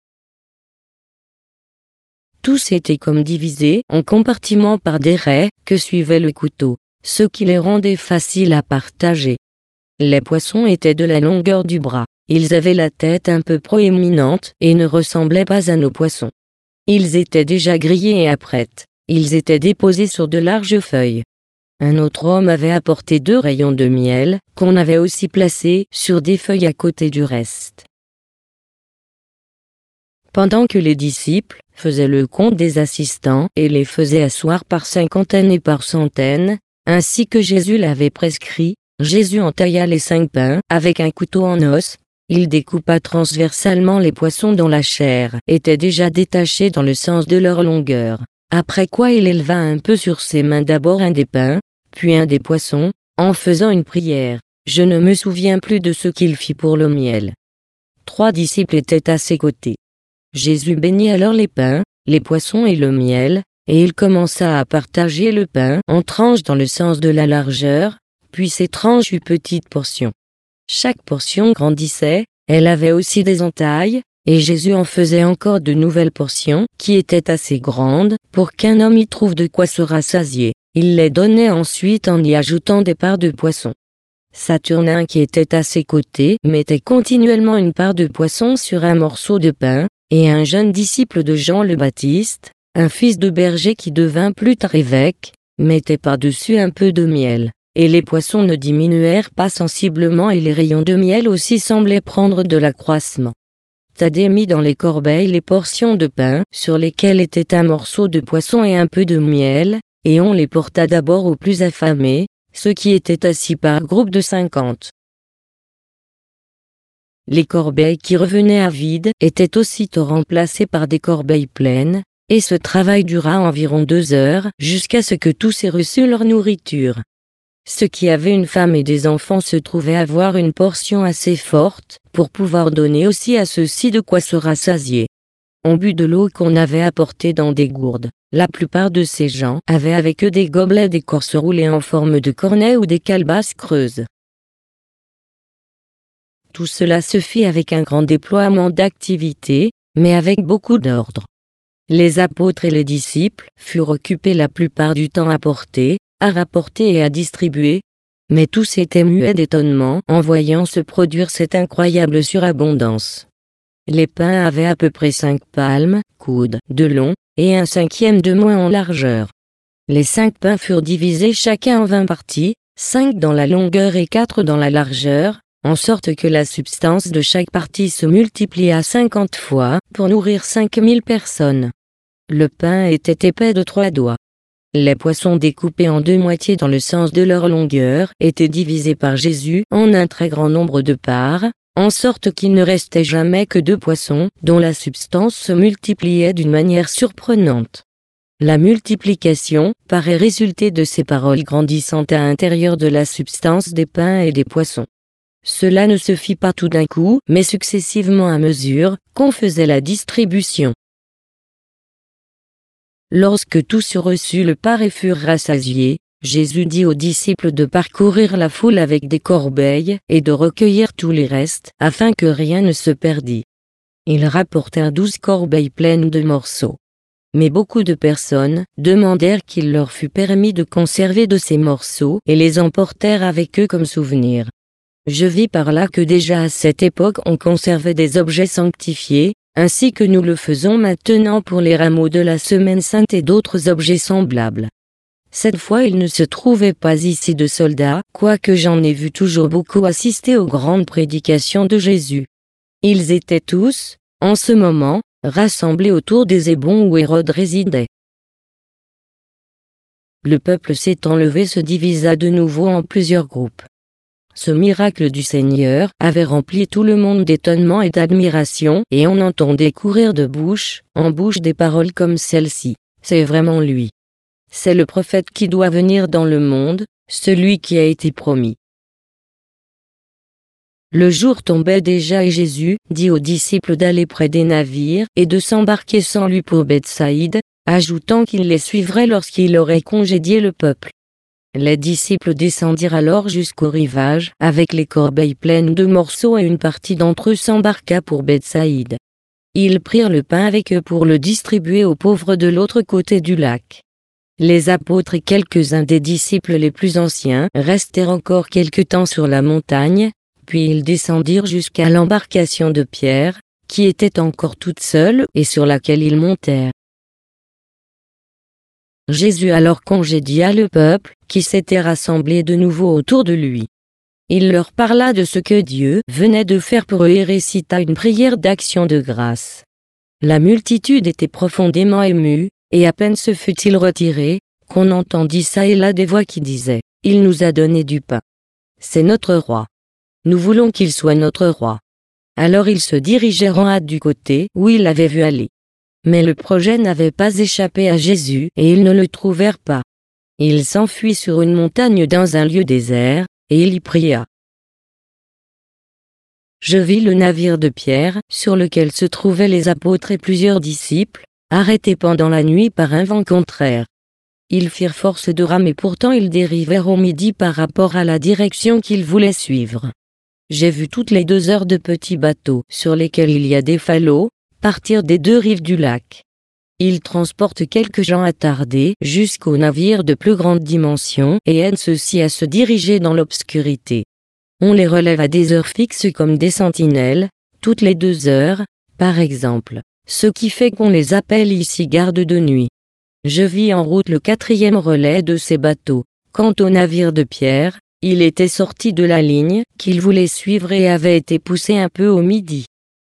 Tous étaient comme divisés en compartiments par des raies que suivait le couteau, ce qui les rendait faciles à partager. Les poissons étaient de la longueur du bras. Ils avaient la tête un peu proéminente et ne ressemblaient pas à nos poissons. Ils étaient déjà grillés et apprêts. Ils étaient déposés sur de larges feuilles. Un autre homme avait apporté 2 rayons de miel, qu'on avait aussi placés sur des feuilles à côté du reste. Pendant que les disciples faisaient le compte des assistants et les faisaient asseoir par 50 et par centaines, ainsi que Jésus l'avait prescrit, Jésus entailla les 5 pains avec un couteau en os. Il découpa transversalement les poissons dont la chair était déjà détachée dans le sens de leur longueur, après quoi il éleva un peu sur ses mains d'abord un des pains, puis un des poissons, en faisant une prière. Je ne me souviens plus de ce qu'il fit pour le miel. 3 disciples étaient à ses côtés. Jésus bénit alors les pains, les poissons et le miel, et il commença à partager le pain en tranches dans le sens de la largeur, puis ces tranches eussent petites portions. Chaque portion grandissait, elle avait aussi des entailles, et Jésus en faisait encore de nouvelles portions, qui étaient assez grandes, pour qu'un homme y trouve de quoi se rassasier. Il les donnait ensuite en y ajoutant des parts de poisson. Saturnin, qui était à ses côtés, mettait continuellement une part de poisson sur un morceau de pain, et un jeune disciple de Jean le Baptiste, un fils de berger qui devint plus tard évêque, mettait par-dessus un peu de miel. Et les poissons ne diminuèrent pas sensiblement et les rayons de miel aussi semblaient prendre de l'accroissement. Thaddée mit dans les corbeilles les portions de pain sur lesquelles était un morceau de poisson et un peu de miel, et on les porta d'abord aux plus affamés, ceux qui étaient assis par groupe de 50. Les corbeilles qui revenaient à vide étaient aussitôt remplacées par des corbeilles pleines, et ce travail dura environ 2 heures jusqu'à ce que tous aient reçu leur nourriture. Ceux qui avaient une femme et des enfants se trouvaient avoir une portion assez forte pour pouvoir donner aussi à ceux-ci de quoi se rassasier. On but de l'eau qu'on avait apportée dans des gourdes. La plupart de ces gens avaient avec eux des gobelets d'écorce roulés en forme de cornet ou des calebasses creuses. Tout cela se fit avec un grand déploiement d'activité, mais avec beaucoup d'ordre. Les apôtres et les disciples furent occupés la plupart du temps à porter, à rapporter et à distribuer. Mais tous étaient muets d'étonnement en voyant se produire cette incroyable surabondance. Les pains avaient à peu près 5 palmes, coudes, de long, et un cinquième de moins en largeur. Les 5 pains furent divisés chacun en 20 parties, 5 dans la longueur et 4 dans la largeur, en sorte que la substance de chaque partie se multiplia 50 fois, pour nourrir 5000 personnes. Le pain était épais de 3 doigts. Les poissons découpés en 2 moitiés dans le sens de leur longueur étaient divisés par Jésus en un très grand nombre de parts, en sorte qu'il ne restait jamais que 2 poissons, dont la substance se multipliait d'une manière surprenante. La multiplication paraît résulter de ces paroles grandissant à l'intérieur de la substance des pains et des poissons. Cela ne se fit pas tout d'un coup, mais successivement à mesure qu'on faisait la distribution. Lorsque tous eurent reçu le pain et furent rassasiés, Jésus dit aux disciples de parcourir la foule avec des corbeilles et de recueillir tous les restes, afin que rien ne se perdît. Ils rapportèrent 12 corbeilles pleines de morceaux. Mais beaucoup de personnes demandèrent qu'il leur fût permis de conserver de ces morceaux et les emportèrent avec eux comme souvenir. Je vis par là que déjà à cette époque on conservait des objets sanctifiés, ainsi que nous le faisons maintenant pour les rameaux de la Semaine Sainte et d'autres objets semblables. Cette fois il ne se trouvait pas ici de soldats, quoique j'en ai vu toujours beaucoup assister aux grandes prédications de Jésus. Ils étaient tous, en ce moment, rassemblés autour des ébons où Hérode résidait. Le peuple s'étant levé se divisa de nouveau en plusieurs groupes. Ce miracle du Seigneur avait rempli tout le monde d'étonnement et d'admiration, et on entendait courir de bouche en bouche des paroles comme celle-ci. C'est vraiment lui. C'est le prophète qui doit venir dans le monde, celui qui a été promis. Le jour tombait déjà et Jésus dit aux disciples d'aller près des navires et de s'embarquer sans lui pour Bethsaïde, ajoutant qu'il les suivrait lorsqu'il aurait congédié le peuple. Les disciples descendirent alors jusqu'au rivage, avec les corbeilles pleines de morceaux et une partie d'entre eux s'embarqua pour Bethsaïde. Ils prirent le pain avec eux pour le distribuer aux pauvres de l'autre côté du lac. Les apôtres et quelques-uns des disciples les plus anciens restèrent encore quelque temps sur la montagne, puis ils descendirent jusqu'à l'embarcation de Pierre, qui était encore toute seule et sur laquelle ils montèrent. Jésus alors congédia le peuple, qui s'était rassemblé de nouveau autour de lui. Il leur parla de ce que Dieu venait de faire pour eux et récita une prière d'action de grâce. La multitude était profondément émue, et à peine se fut-il retiré, qu'on entendit çà et là des voix qui disaient « Il nous a donné du pain. C'est notre roi. Nous voulons qu'il soit notre roi. » Alors ils se dirigèrent en hâte du côté où ils l'avaient vu aller. Mais le projet n'avait pas échappé à Jésus et ils ne le trouvèrent pas. Il s'enfuit sur une montagne dans un lieu désert, et il y pria. Je vis le navire de Pierre, sur lequel se trouvaient les apôtres et plusieurs disciples, arrêtés pendant la nuit par un vent contraire. Ils firent force de ramer, pourtant ils dérivèrent au midi par rapport à la direction qu'ils voulaient suivre. J'ai vu toutes les 2 heures de petits bateaux, sur lesquels il y a des falots, partir des 2 rives du lac. Ils transportent quelques gens attardés jusqu'aux navires de plus grande dimension et aident ceux-ci à se diriger dans l'obscurité. On les relève à des heures fixes comme des sentinelles, toutes les 2 heures, par exemple, ce qui fait qu'on les appelle ici gardes de nuit. Je vis en route le 4e relais de ces bateaux. Quant au navire de Pierre, il était sorti de la ligne qu'il voulait suivre et avait été poussé un peu au midi.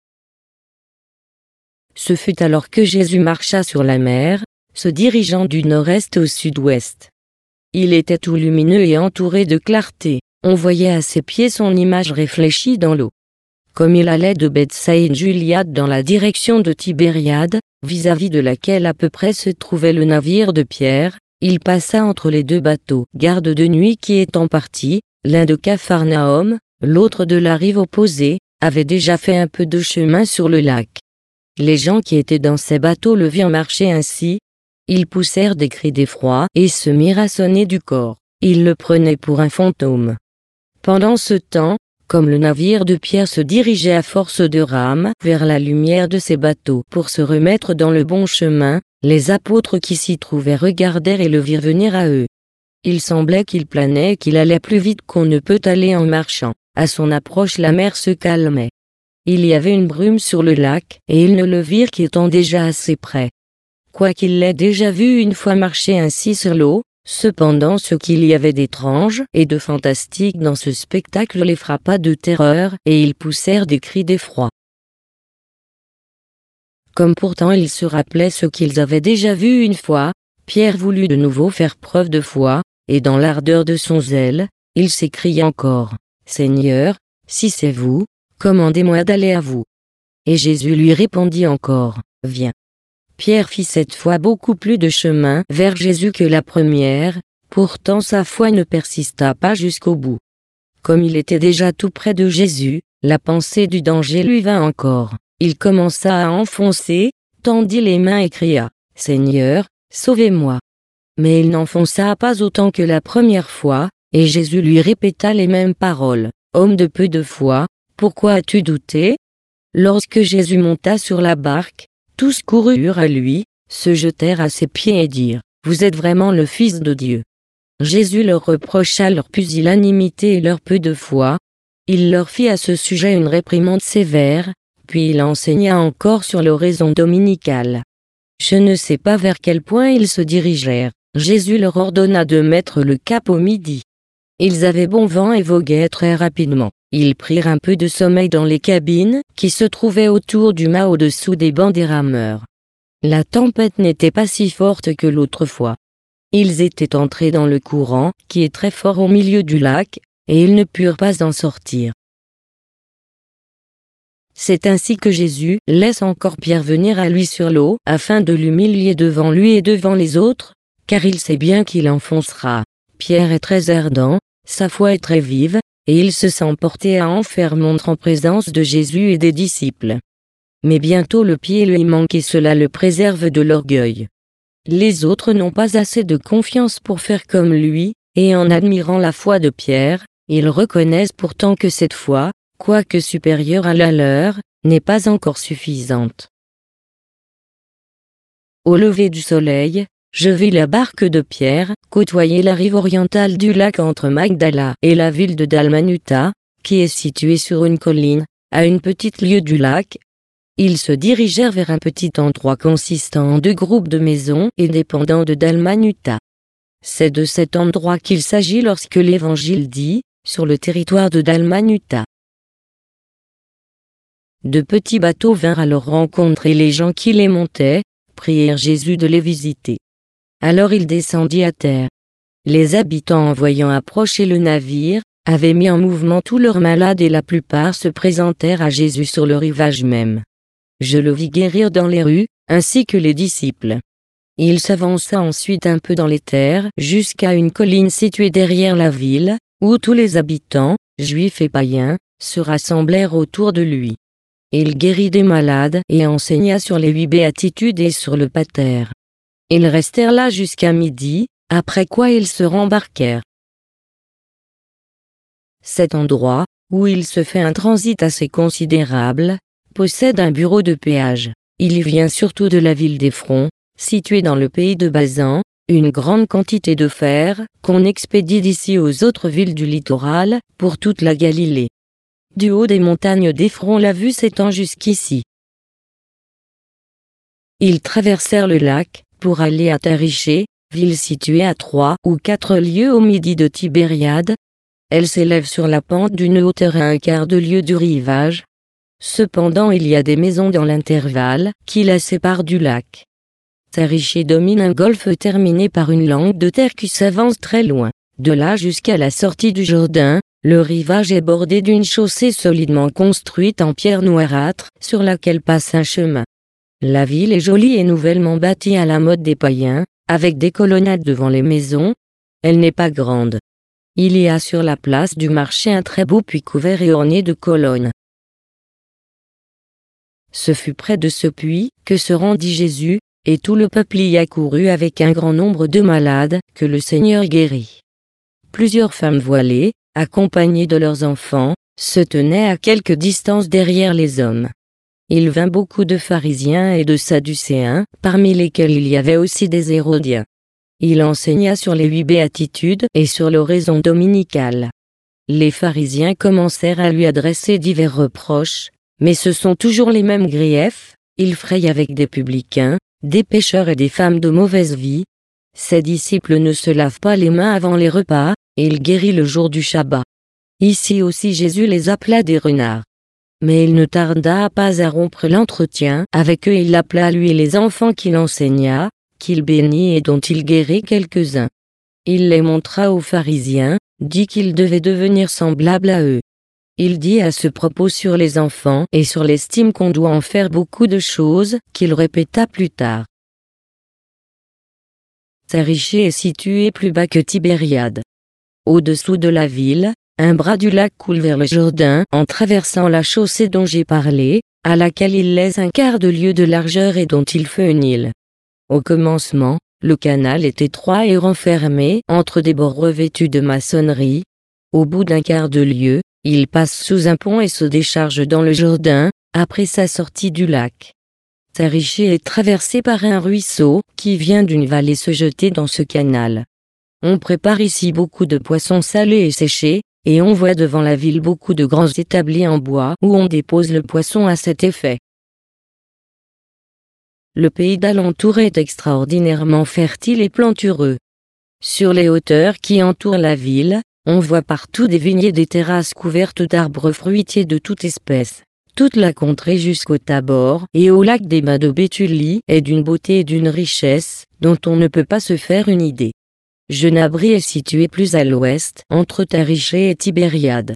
Ce fut alors que Jésus marcha sur la mer, se dirigeant du nord-est au sud-ouest. Il était tout lumineux et entouré de clarté, on voyait à ses pieds son image réfléchie dans l'eau. Comme il allait de Bethsaïde Juliade dans la direction de Tibériade, vis-à-vis de laquelle à peu près se trouvait le navire de Pierre, il passa entre les 2 bateaux, gardes de nuit qui étant partis, l'un de Capharnaüm, l'autre de la rive opposée, avait déjà fait un peu de chemin sur le lac. Les gens qui étaient dans ces bateaux le virent marcher ainsi. Ils poussèrent des cris d'effroi et se mirent à sonner du cor. Ils le prenaient pour un fantôme. Pendant ce temps, comme le navire de Pierre se dirigeait à force de rames vers la lumière de ses bateaux pour se remettre dans le bon chemin, les apôtres qui s'y trouvaient regardèrent et le virent venir à eux. Il semblait qu'il planait et qu'il allait plus vite qu'on ne peut aller en marchant. À son approche, la mer se calmait. Il y avait une brume sur le lac, et ils ne le virent qu'étant déjà assez près. Quoiqu'il l'ait déjà vu une fois marcher ainsi sur l'eau, cependant ce qu'il y avait d'étrange et de fantastique dans ce spectacle les frappa de terreur, et ils poussèrent des cris d'effroi. Comme pourtant ils se rappelaient ce qu'ils avaient déjà vu une fois, Pierre voulut de nouveau faire preuve de foi, et dans l'ardeur de son zèle, il s'écria encore, « Seigneur, si c'est vous, commandez-moi d'aller à vous. » Et Jésus lui répondit encore, « Viens. » Pierre fit cette fois beaucoup plus de chemin vers Jésus que la première, pourtant sa foi ne persista pas jusqu'au bout. Comme il était déjà tout près de Jésus, la pensée du danger lui vint encore. Il commença à enfoncer, tendit les mains et cria, « Seigneur, sauvez-moi. » Mais il n'enfonça pas autant que la première fois, et Jésus lui répéta les mêmes paroles, « Homme de peu de foi, pourquoi as-tu douté ?» Lorsque Jésus monta sur la barque, tous coururent à lui, se jetèrent à ses pieds et dirent, « Vous êtes vraiment le Fils de Dieu. » Jésus leur reprocha leur pusillanimité et leur peu de foi. Il leur fit à ce sujet une réprimande sévère, puis il enseigna encore sur l'oraison dominicale. Je ne sais pas vers quel point ils se dirigèrent. Jésus leur ordonna de mettre le cap au midi. Ils avaient bon vent et voguaient très rapidement. Ils prirent un peu de sommeil dans les cabines, qui se trouvaient autour du mât au-dessous des bancs des rameurs. La tempête n'était pas si forte que l'autre fois. Ils étaient entrés dans le courant, qui est très fort au milieu du lac, et ils ne purent pas en sortir. C'est ainsi que Jésus laisse encore Pierre venir à lui sur l'eau, afin de l'humilier devant lui et devant les autres, car il sait bien qu'il enfoncera. Pierre est très ardent, sa foi est très vive, et il se sent porté à en faire montre en présence de Jésus et des disciples. Mais bientôt le pied lui manque et cela le préserve de l'orgueil. Les autres n'ont pas assez de confiance pour faire comme lui, et en admirant la foi de Pierre, ils reconnaissent pourtant que cette foi, quoique supérieure à la leur, n'est pas encore suffisante. Au lever du soleil, je vis la barque de Pierre côtoyer la rive orientale du lac entre Magdala et la ville de Dalmanuta, qui est située sur une colline, à une petite lieue du lac. Ils se dirigèrent vers un petit endroit consistant en 2 groupes de maisons et dépendant de Dalmanuta. C'est de cet endroit qu'il s'agit lorsque l'Évangile dit, sur le territoire de Dalmanuta. De petits bateaux vinrent à leur rencontre et les gens qui les montaient, prièrent Jésus de les visiter. Alors il descendit à terre. Les habitants en voyant approcher le navire, avaient mis en mouvement tous leurs malades et la plupart se présentèrent à Jésus sur le rivage même. Je le vis guérir dans les rues, ainsi que les disciples. Il s'avança ensuite un peu dans les terres jusqu'à une colline située derrière la ville, où tous les habitants, juifs et païens, se rassemblèrent autour de lui. Il guérit des malades et enseigna sur les 8 béatitudes et sur le pater. Ils restèrent là jusqu'à midi, après quoi ils se rembarquèrent. Cet endroit, où il se fait un transit assez considérable, possède un bureau de péage. Il y vient surtout de la ville d'Éphron, située dans le pays de Basan, une grande quantité de fer, qu'on expédie d'ici aux autres villes du littoral, pour toute la Galilée. Du haut des montagnes d'Éphron la vue s'étend jusqu'ici. Ils traversèrent le lac, pour aller à Tariché, ville située à 3 ou 4 lieues au midi de Tibériade. Elle s'élève sur la pente d'une hauteur à 1/4 de lieue du rivage. Cependant il y a des maisons dans l'intervalle, qui la séparent du lac. Tariché domine un golfe terminé par une langue de terre qui s'avance très loin. De là jusqu'à la sortie du Jourdain, le rivage est bordé d'une chaussée solidement construite en pierre noirâtre, sur laquelle passe un chemin. La ville est jolie et nouvellement bâtie à la mode des païens, avec des colonnades devant les maisons. Elle n'est pas grande. Il y a sur la place du marché un très beau puits couvert et orné de colonnes. Ce fut près de ce puits que se rendit Jésus, et tout le peuple y accourut avec un grand nombre de malades, que le Seigneur guérit. Plusieurs femmes voilées, accompagnées de leurs enfants, se tenaient à quelque distance derrière les hommes. Il vint beaucoup de pharisiens et de sadducéens, parmi lesquels il y avait aussi des hérodiens. Il enseigna sur les 8 béatitudes et sur l'oraison dominicale. Les pharisiens commencèrent à lui adresser divers reproches, mais ce sont toujours les mêmes griefs, il fraye avec des publicains, des pécheurs et des femmes de mauvaise vie. Ses disciples ne se lavent pas les mains avant les repas, et il guérit le jour du Shabbat. Ici aussi Jésus les appela des renards. Mais il ne tarda pas à rompre l'entretien avec eux, il appela à lui les enfants qu'il enseigna, qu'il bénit et dont il guérit quelques-uns. Il les montra aux pharisiens, dit qu'ils devaient devenir semblables à eux. Il dit à ce propos sur les enfants et sur l'estime qu'on doit en faire beaucoup de choses, qu'il répéta plus tard. Tariché est situé plus bas que Tibériade. Au-dessous de la ville, un bras du lac coule vers le Jourdain en traversant la chaussée dont j'ai parlé, à laquelle il laisse un quart de lieue de largeur et dont il fait une île. Au commencement, le canal est étroit et renfermé entre des bords revêtus de maçonnerie. Au bout d'un quart de lieue, il passe sous un pont et se décharge dans le Jourdain, après sa sortie du lac. Tariché est traversé par un ruisseau qui vient d'une vallée se jeter dans ce canal. On prépare ici beaucoup de poissons salés et séchés, et on voit devant la ville beaucoup de grands établis en bois où on dépose le poisson à cet effet. Le pays d'alentour est extraordinairement fertile et plantureux. Sur les hauteurs qui entourent la ville, on voit partout des vignes et des terrasses couvertes d'arbres fruitiers de toute espèce. Toute la contrée jusqu'au Tabor et au lac des Bains de Béthulie est d'une beauté et d'une richesse dont on ne peut pas se faire une idée. Genabri est situé plus à l'ouest, entre Tariché et Tibériade.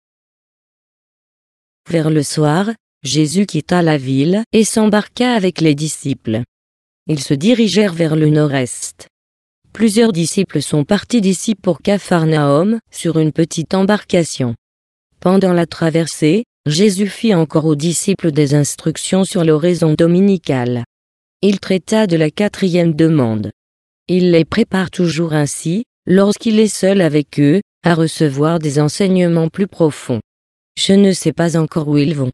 Vers le soir, Jésus quitta la ville et s'embarqua avec les disciples. Ils se dirigèrent vers le nord-est. Plusieurs disciples sont partis d'ici pour Capharnaüm, sur une petite embarcation. Pendant la traversée, Jésus fit encore aux disciples des instructions sur l'oraison dominicale. Il traita de la 4e demande. Il les prépare toujours ainsi, lorsqu'il est seul avec eux, à recevoir des enseignements plus profonds. Je ne sais pas encore où ils vont.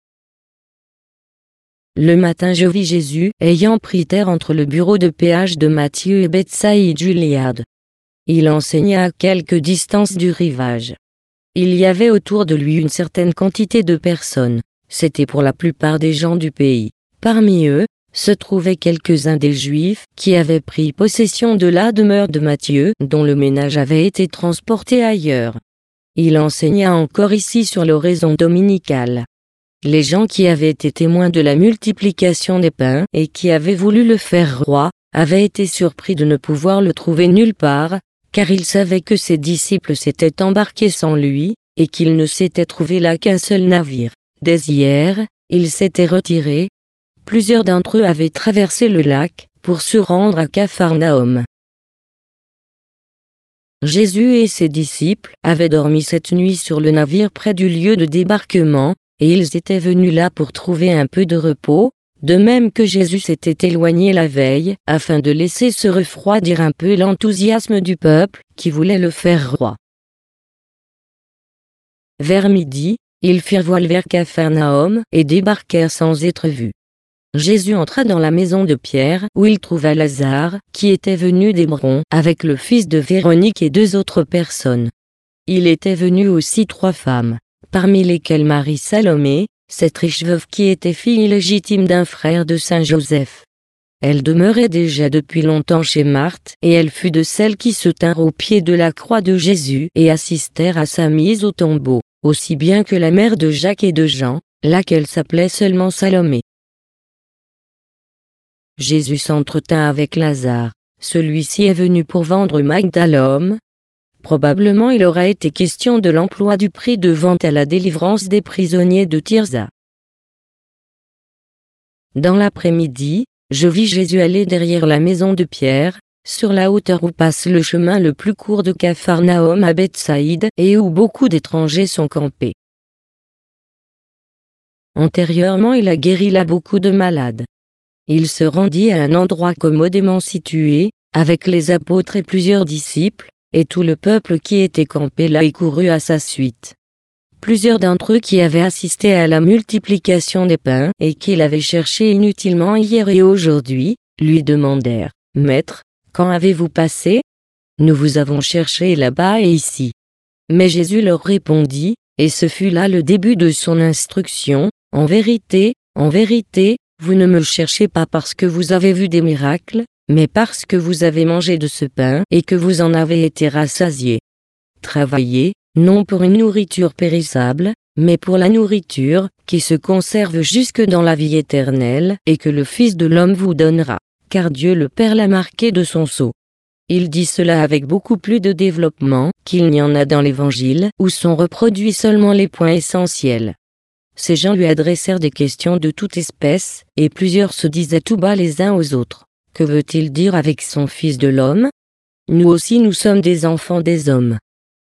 Le matin je vis Jésus ayant pris terre entre le bureau de péage de Matthieu et Bethsaïde Juliade. Il enseigna à quelque distance du rivage. Il y avait autour de lui une certaine quantité de personnes, c'était pour la plupart des gens du pays. Parmi eux, se trouvaient quelques-uns des Juifs qui avaient pris possession de la demeure de Matthieu, dont le ménage avait été transporté ailleurs. Il enseigna encore ici sur l'oraison dominicale. Les gens qui avaient été témoins de la multiplication des pains et qui avaient voulu le faire roi, avaient été surpris de ne pouvoir le trouver nulle part, car ils savaient que ses disciples s'étaient embarqués sans lui, et qu'il ne s'était trouvé là qu'un seul navire. Dès hier, ils s'étaient retirés. Plusieurs d'entre eux avaient traversé le lac, pour se rendre à Capharnaüm. Jésus et ses disciples avaient dormi cette nuit sur le navire près du lieu de débarquement, et ils étaient venus là pour trouver un peu de repos, de même que Jésus s'était éloigné la veille, afin de laisser se refroidir un peu l'enthousiasme du peuple, qui voulait le faire roi. Vers midi, ils firent voile vers Capharnaüm et débarquèrent sans être vus. Jésus entra dans la maison de Pierre, où il trouva Lazare, qui était venu d'Hébron, avec le fils de Véronique et 2 autres personnes. Il était venu aussi 3 femmes, parmi lesquelles Marie Salomé, cette riche veuve qui était fille illégitime d'un frère de Saint Joseph. Elle demeurait déjà depuis longtemps chez Marthe, et elle fut de celles qui se tinrent au pied de la croix de Jésus et assistèrent à sa mise au tombeau, aussi bien que la mère de Jacques et de Jean, laquelle s'appelait seulement Salomé. Jésus s'entretint avec Lazare. Celui-ci est venu pour vendre Magdalum. Probablement il aura été question de l'emploi du prix de vente à la délivrance des prisonniers de Tirza. Dans l'après-midi, je vis Jésus aller derrière la maison de Pierre, sur la hauteur où passe le chemin le plus court de Capharnaüm à Bethsaïde et où beaucoup d'étrangers sont campés. Antérieurement il a guéri là beaucoup de malades. Il se rendit à un endroit commodément situé, avec les apôtres et plusieurs disciples, et tout le peuple qui était campé là y courut à sa suite. Plusieurs d'entre eux qui avaient assisté à la multiplication des pains et qu'il avait cherché inutilement hier et aujourd'hui, lui demandèrent, « Maître, Quand avez-vous passé? Nous vous avons cherché là-bas et ici. Mais Jésus leur répondit, et ce fut là le début de son instruction, en vérité, vous ne me cherchez pas parce que vous avez vu des miracles, mais parce que vous avez mangé de ce pain et que vous en avez été rassasiés. Travaillez, non pour une nourriture périssable, mais pour la nourriture qui se conserve jusque dans la vie éternelle et que le Fils de l'homme vous donnera, car Dieu le Père l'a marqué de son sceau. Il dit cela avec beaucoup plus de développement qu'il n'y en a dans l'Évangile où sont reproduits seulement les points essentiels. Ces gens lui adressèrent des questions de toute espèce, et plusieurs se disaient tout bas les uns aux autres. Que veut-il dire avec son Fils de l'homme? Nous aussi nous sommes des enfants des hommes.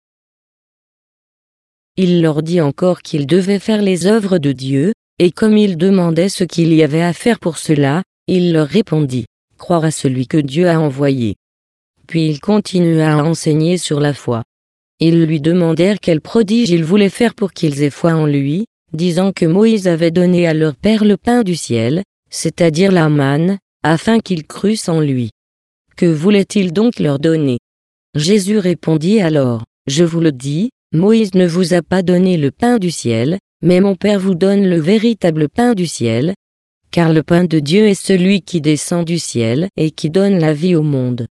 Il leur dit encore qu'ils devaient faire les œuvres de Dieu, et comme ils demandaient ce qu'il y avait à faire pour cela, il leur répondit, croire à celui que Dieu a envoyé. Puis il continua à enseigner sur la foi. Ils lui demandèrent quel prodige il voulait faire pour qu'ils aient foi en lui, disant que Moïse avait donné à leur père le pain du ciel, c'est-à-dire la manne, afin qu'ils crussent en lui. Que voulait-il donc leur donner? Jésus répondit alors, je vous le dis, Moïse ne vous a pas donné le pain du ciel, mais mon Père vous donne le véritable pain du ciel, car le pain de Dieu est celui qui descend du ciel et qui donne la vie au monde.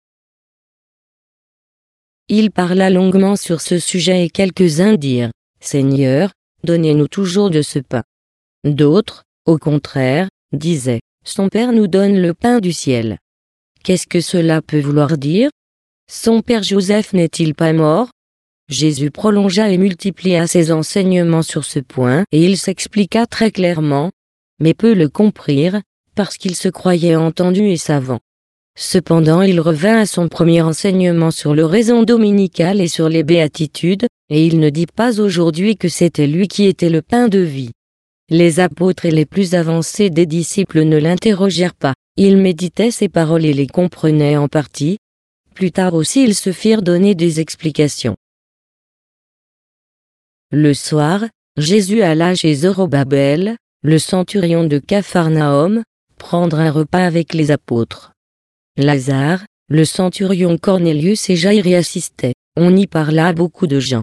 Il parla longuement sur ce sujet et quelques-uns dirent, Seigneur, donnez-nous toujours de ce pain. D'autres, au contraire, disaient, son Père nous donne le pain du ciel. Qu'est-ce que cela peut vouloir dire? Son père Joseph n'est-il pas mort? Jésus prolongea et multiplia ses enseignements sur ce point et il s'expliqua très clairement, mais peu le comprirent, parce qu'il se croyait entendu et savant. Cependant il revint à son premier enseignement sur l'oraison dominicale et sur les béatitudes, et il ne dit pas aujourd'hui que c'était lui qui était le pain de vie. Les apôtres et les plus avancés des disciples ne l'interrogèrent pas, ils méditaient ses paroles et les comprenaient en partie. Plus tard aussi ils se firent donner des explications. Le soir, Jésus alla chez Zorobabel, le centurion de Capharnaüm, prendre un repas avec les apôtres. Lazare, le centurion Cornélius et Jaïr y assistaient. On y parla à beaucoup de gens.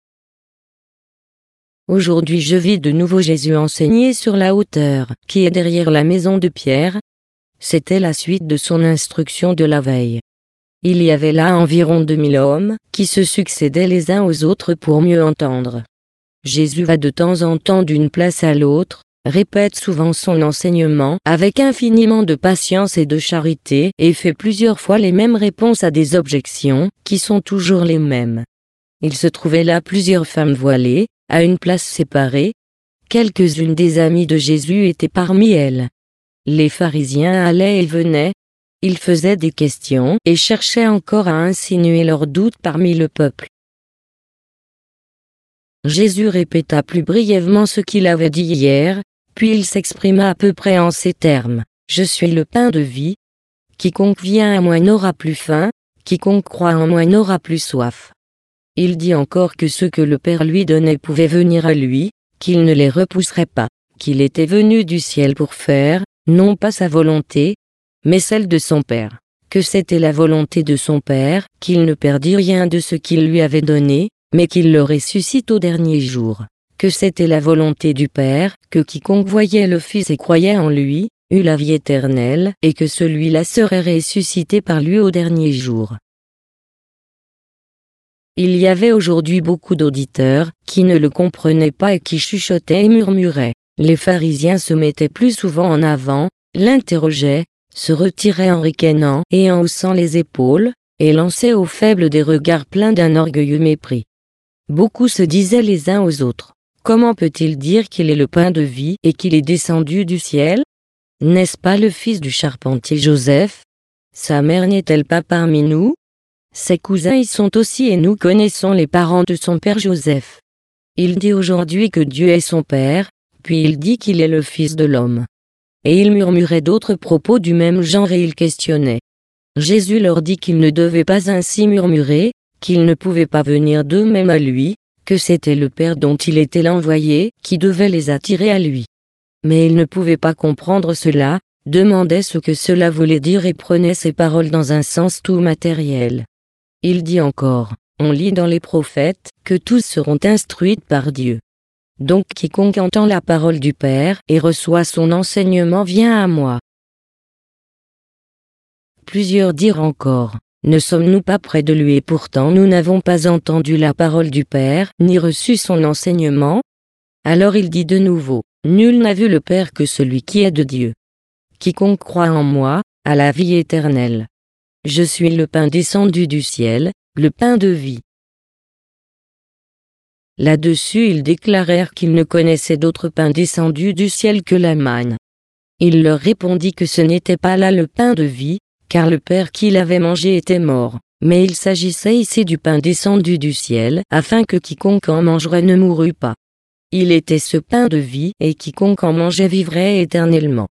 Aujourd'hui je vis de nouveau Jésus enseigner sur la hauteur qui est derrière la maison de Pierre. C'était la suite de son instruction de la veille. Il y avait là environ 2000 hommes qui se succédaient les uns aux autres pour mieux entendre. Jésus va de temps en temps d'une place à l'autre, répète souvent son enseignement avec infiniment de patience et de charité et fait plusieurs fois les mêmes réponses à des objections qui sont toujours les mêmes. Il se trouvait là plusieurs femmes voilées, à une place séparée. Quelques-unes des amies de Jésus étaient parmi elles. Les pharisiens allaient et venaient. Ils faisaient des questions et cherchaient encore à insinuer leurs doutes parmi le peuple. Jésus répéta plus brièvement ce qu'il avait dit hier, puis il s'exprima à peu près en ces termes. Je suis le pain de vie. Quiconque vient à moi n'aura plus faim, quiconque croit en moi n'aura plus soif. Il dit encore que ceux que le Père lui donnait pouvaient venir à lui, qu'il ne les repousserait pas, qu'il était venu du ciel pour faire, non pas sa volonté, mais celle de son Père, que c'était la volonté de son Père, qu'il ne perdît rien de ce qu'il lui avait donné, mais qu'il le ressuscite au dernier jour, que c'était la volonté du Père, que quiconque voyait le Fils et croyait en lui, eût la vie éternelle, et que celui-là serait ressuscité par lui au dernier jour. Il y avait aujourd'hui beaucoup d'auditeurs, qui ne le comprenaient pas et qui chuchotaient et murmuraient. Les pharisiens se mettaient plus souvent en avant, l'interrogeaient, se retiraient en ricanant et en haussant les épaules, et lançaient aux faibles des regards pleins d'un orgueilleux mépris. Beaucoup se disaient les uns aux autres, comment peut-il dire qu'il est le pain de vie et qu'il est descendu du ciel? N'est-ce pas le fils du charpentier Joseph? Sa mère n'est-elle pas parmi nous? Ses cousins y sont aussi et nous connaissons les parents de son père Joseph. Il dit aujourd'hui que Dieu est son père, puis il dit qu'il est le fils de l'homme. Et il murmurait d'autres propos du même genre et il questionnait. Jésus leur dit qu'ils ne devaient pas ainsi murmurer, qu'ils ne pouvaient pas venir d'eux-mêmes à lui, que c'était le Père dont il était l'envoyé qui devait les attirer à lui. Mais ils ne pouvaient pas comprendre cela, demandait ce que cela voulait dire et prenait ces paroles dans un sens tout matériel. Il dit encore, on lit dans les prophètes, que tous seront instruits par Dieu. Donc quiconque entend la parole du Père et reçoit son enseignement vient à moi. Plusieurs dirent encore, ne sommes-nous pas près de lui et pourtant nous n'avons pas entendu la parole du Père, ni reçu son enseignement? Alors il dit de nouveau, nul n'a vu le Père que celui qui est de Dieu. Quiconque croit en moi, a la vie éternelle. Je suis le pain descendu du ciel, le pain de vie. Là-dessus ils déclarèrent qu'ils ne connaissaient d'autre pain descendu du ciel que la manne. Il leur répondit que ce n'était pas là le pain de vie, car le Père qui l'avait mangé était mort, mais il s'agissait ici du pain descendu du ciel, afin que quiconque en mangerait ne mourût pas. Il était ce pain de vie, et quiconque en mangeait vivrait éternellement.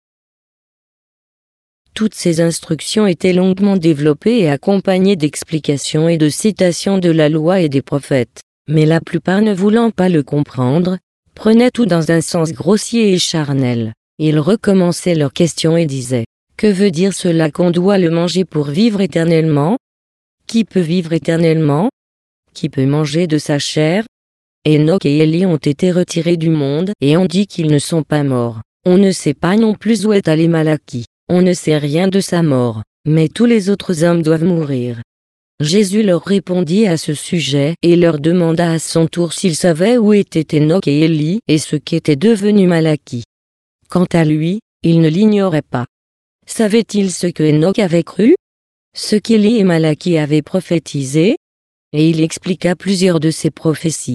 Toutes ces instructions étaient longuement développées et accompagnées d'explications et de citations de la loi et des prophètes, mais la plupart ne voulant pas le comprendre, prenaient tout dans un sens grossier et charnel. Ils recommençaient leurs questions et disaient, « Que veut dire cela qu'on doit le manger pour vivre éternellement? Qui peut vivre éternellement? Qui peut manger de sa chair? » Enoch et Élie ont été retirés du monde et on dit qu'ils ne sont pas morts. On ne sait pas non plus où est allé Malachie. On ne sait rien de sa mort, mais tous les autres hommes doivent mourir. Jésus leur répondit à ce sujet et leur demanda à son tour s'ils savaient où étaient Enoch et Élie et ce qu'était devenu Malachie. Quant à lui, il ne l'ignorait pas. Savait-il ce que Enoch avait cru? Ce qu'Élie et Malachie avaient prophétisé? Et il expliqua plusieurs de ces prophéties.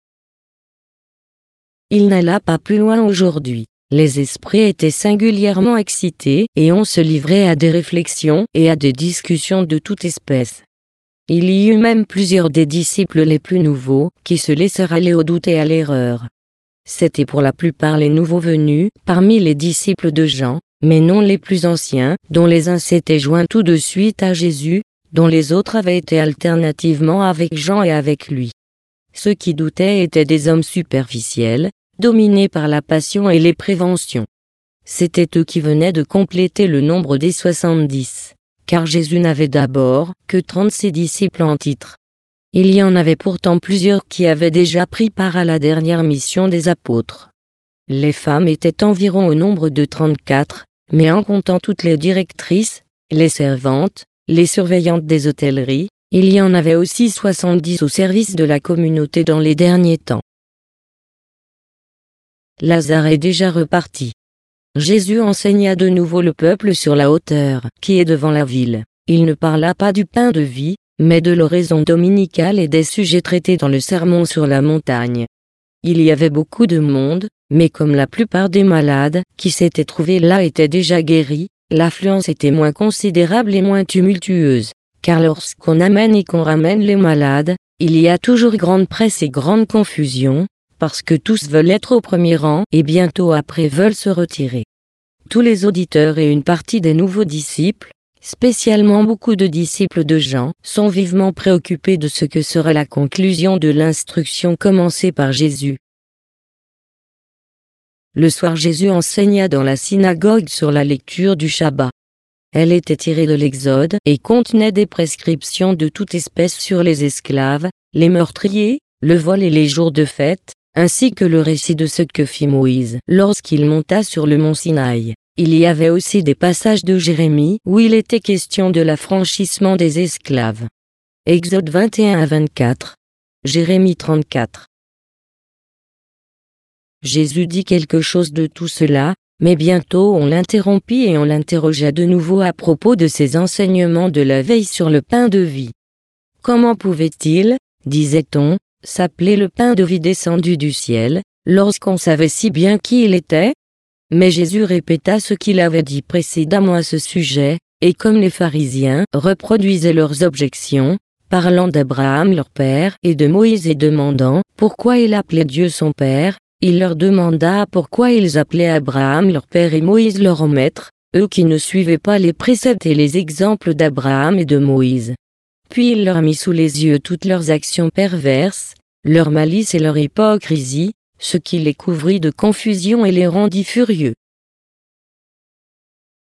Il n'alla pas plus loin aujourd'hui. Les esprits étaient singulièrement excités et on se livrait à des réflexions et à des discussions de toute espèce. Il y eut même plusieurs des disciples les plus nouveaux qui se laissèrent aller au doute et à l'erreur. C'étaient pour la plupart les nouveaux venus parmi les disciples de Jean, mais non les plus anciens, dont les uns s'étaient joints tout de suite à Jésus, dont les autres avaient été alternativement avec Jean et avec lui. Ceux qui doutaient étaient des hommes superficiels, dominés par la passion et les préventions. C'étaient eux qui venaient de compléter le nombre des 70, car Jésus n'avait d'abord que 36 disciples en titre. Il y en avait pourtant plusieurs qui avaient déjà pris part à la dernière mission des apôtres. Les femmes étaient environ au nombre de 34, mais en comptant toutes les directrices, les servantes, les surveillantes des hôtelleries, il y en avait aussi 70 au service de la communauté dans les derniers temps. Lazare est déjà reparti. Jésus enseigna de nouveau le peuple sur la hauteur, qui est devant la ville. Il ne parla pas du pain de vie, mais de l'oraison dominicale et des sujets traités dans le sermon sur la montagne. Il y avait beaucoup de monde, mais comme la plupart des malades qui s'étaient trouvés là étaient déjà guéris, l'affluence était moins considérable et moins tumultueuse. Car lorsqu'on amène et qu'on ramène les malades, il y a toujours grande presse et grande confusion, parce que tous veulent être au premier rang et bientôt après veulent se retirer. Tous les auditeurs et une partie des nouveaux disciples, spécialement beaucoup de disciples de Jean, sont vivement préoccupés de ce que sera la conclusion de l'instruction commencée par Jésus. Le soir Jésus enseigna dans la synagogue sur la lecture du Shabbat. Elle était tirée de l'Exode et contenait des prescriptions de toute espèce sur les esclaves, les meurtriers, le vol et les jours de fête, ainsi que le récit de ce que fit Moïse lorsqu'il monta sur le mont Sinaï. Il y avait aussi des passages de Jérémie où il était question de l'affranchissement des esclaves. Exode 21 à 24. Jérémie 34. Jésus dit quelque chose de tout cela, mais bientôt on l'interrompit et on l'interrogea de nouveau à propos de ses enseignements de la veille sur le pain de vie. Comment pouvait-il, disait-on, s'appelait le pain de vie descendu du ciel, lorsqu'on savait si bien qui il était? Mais Jésus répéta ce qu'il avait dit précédemment à ce sujet, et comme les pharisiens reproduisaient leurs objections, parlant d'Abraham leur père et de Moïse et demandant pourquoi il appelait Dieu son père, il leur demanda pourquoi ils appelaient Abraham leur père et Moïse leur maître, eux qui ne suivaient pas les préceptes et les exemples d'Abraham et de Moïse. Puis il leur mit sous les yeux toutes leurs actions perverses, leur malice et leur hypocrisie, ce qui les couvrit de confusion et les rendit furieux.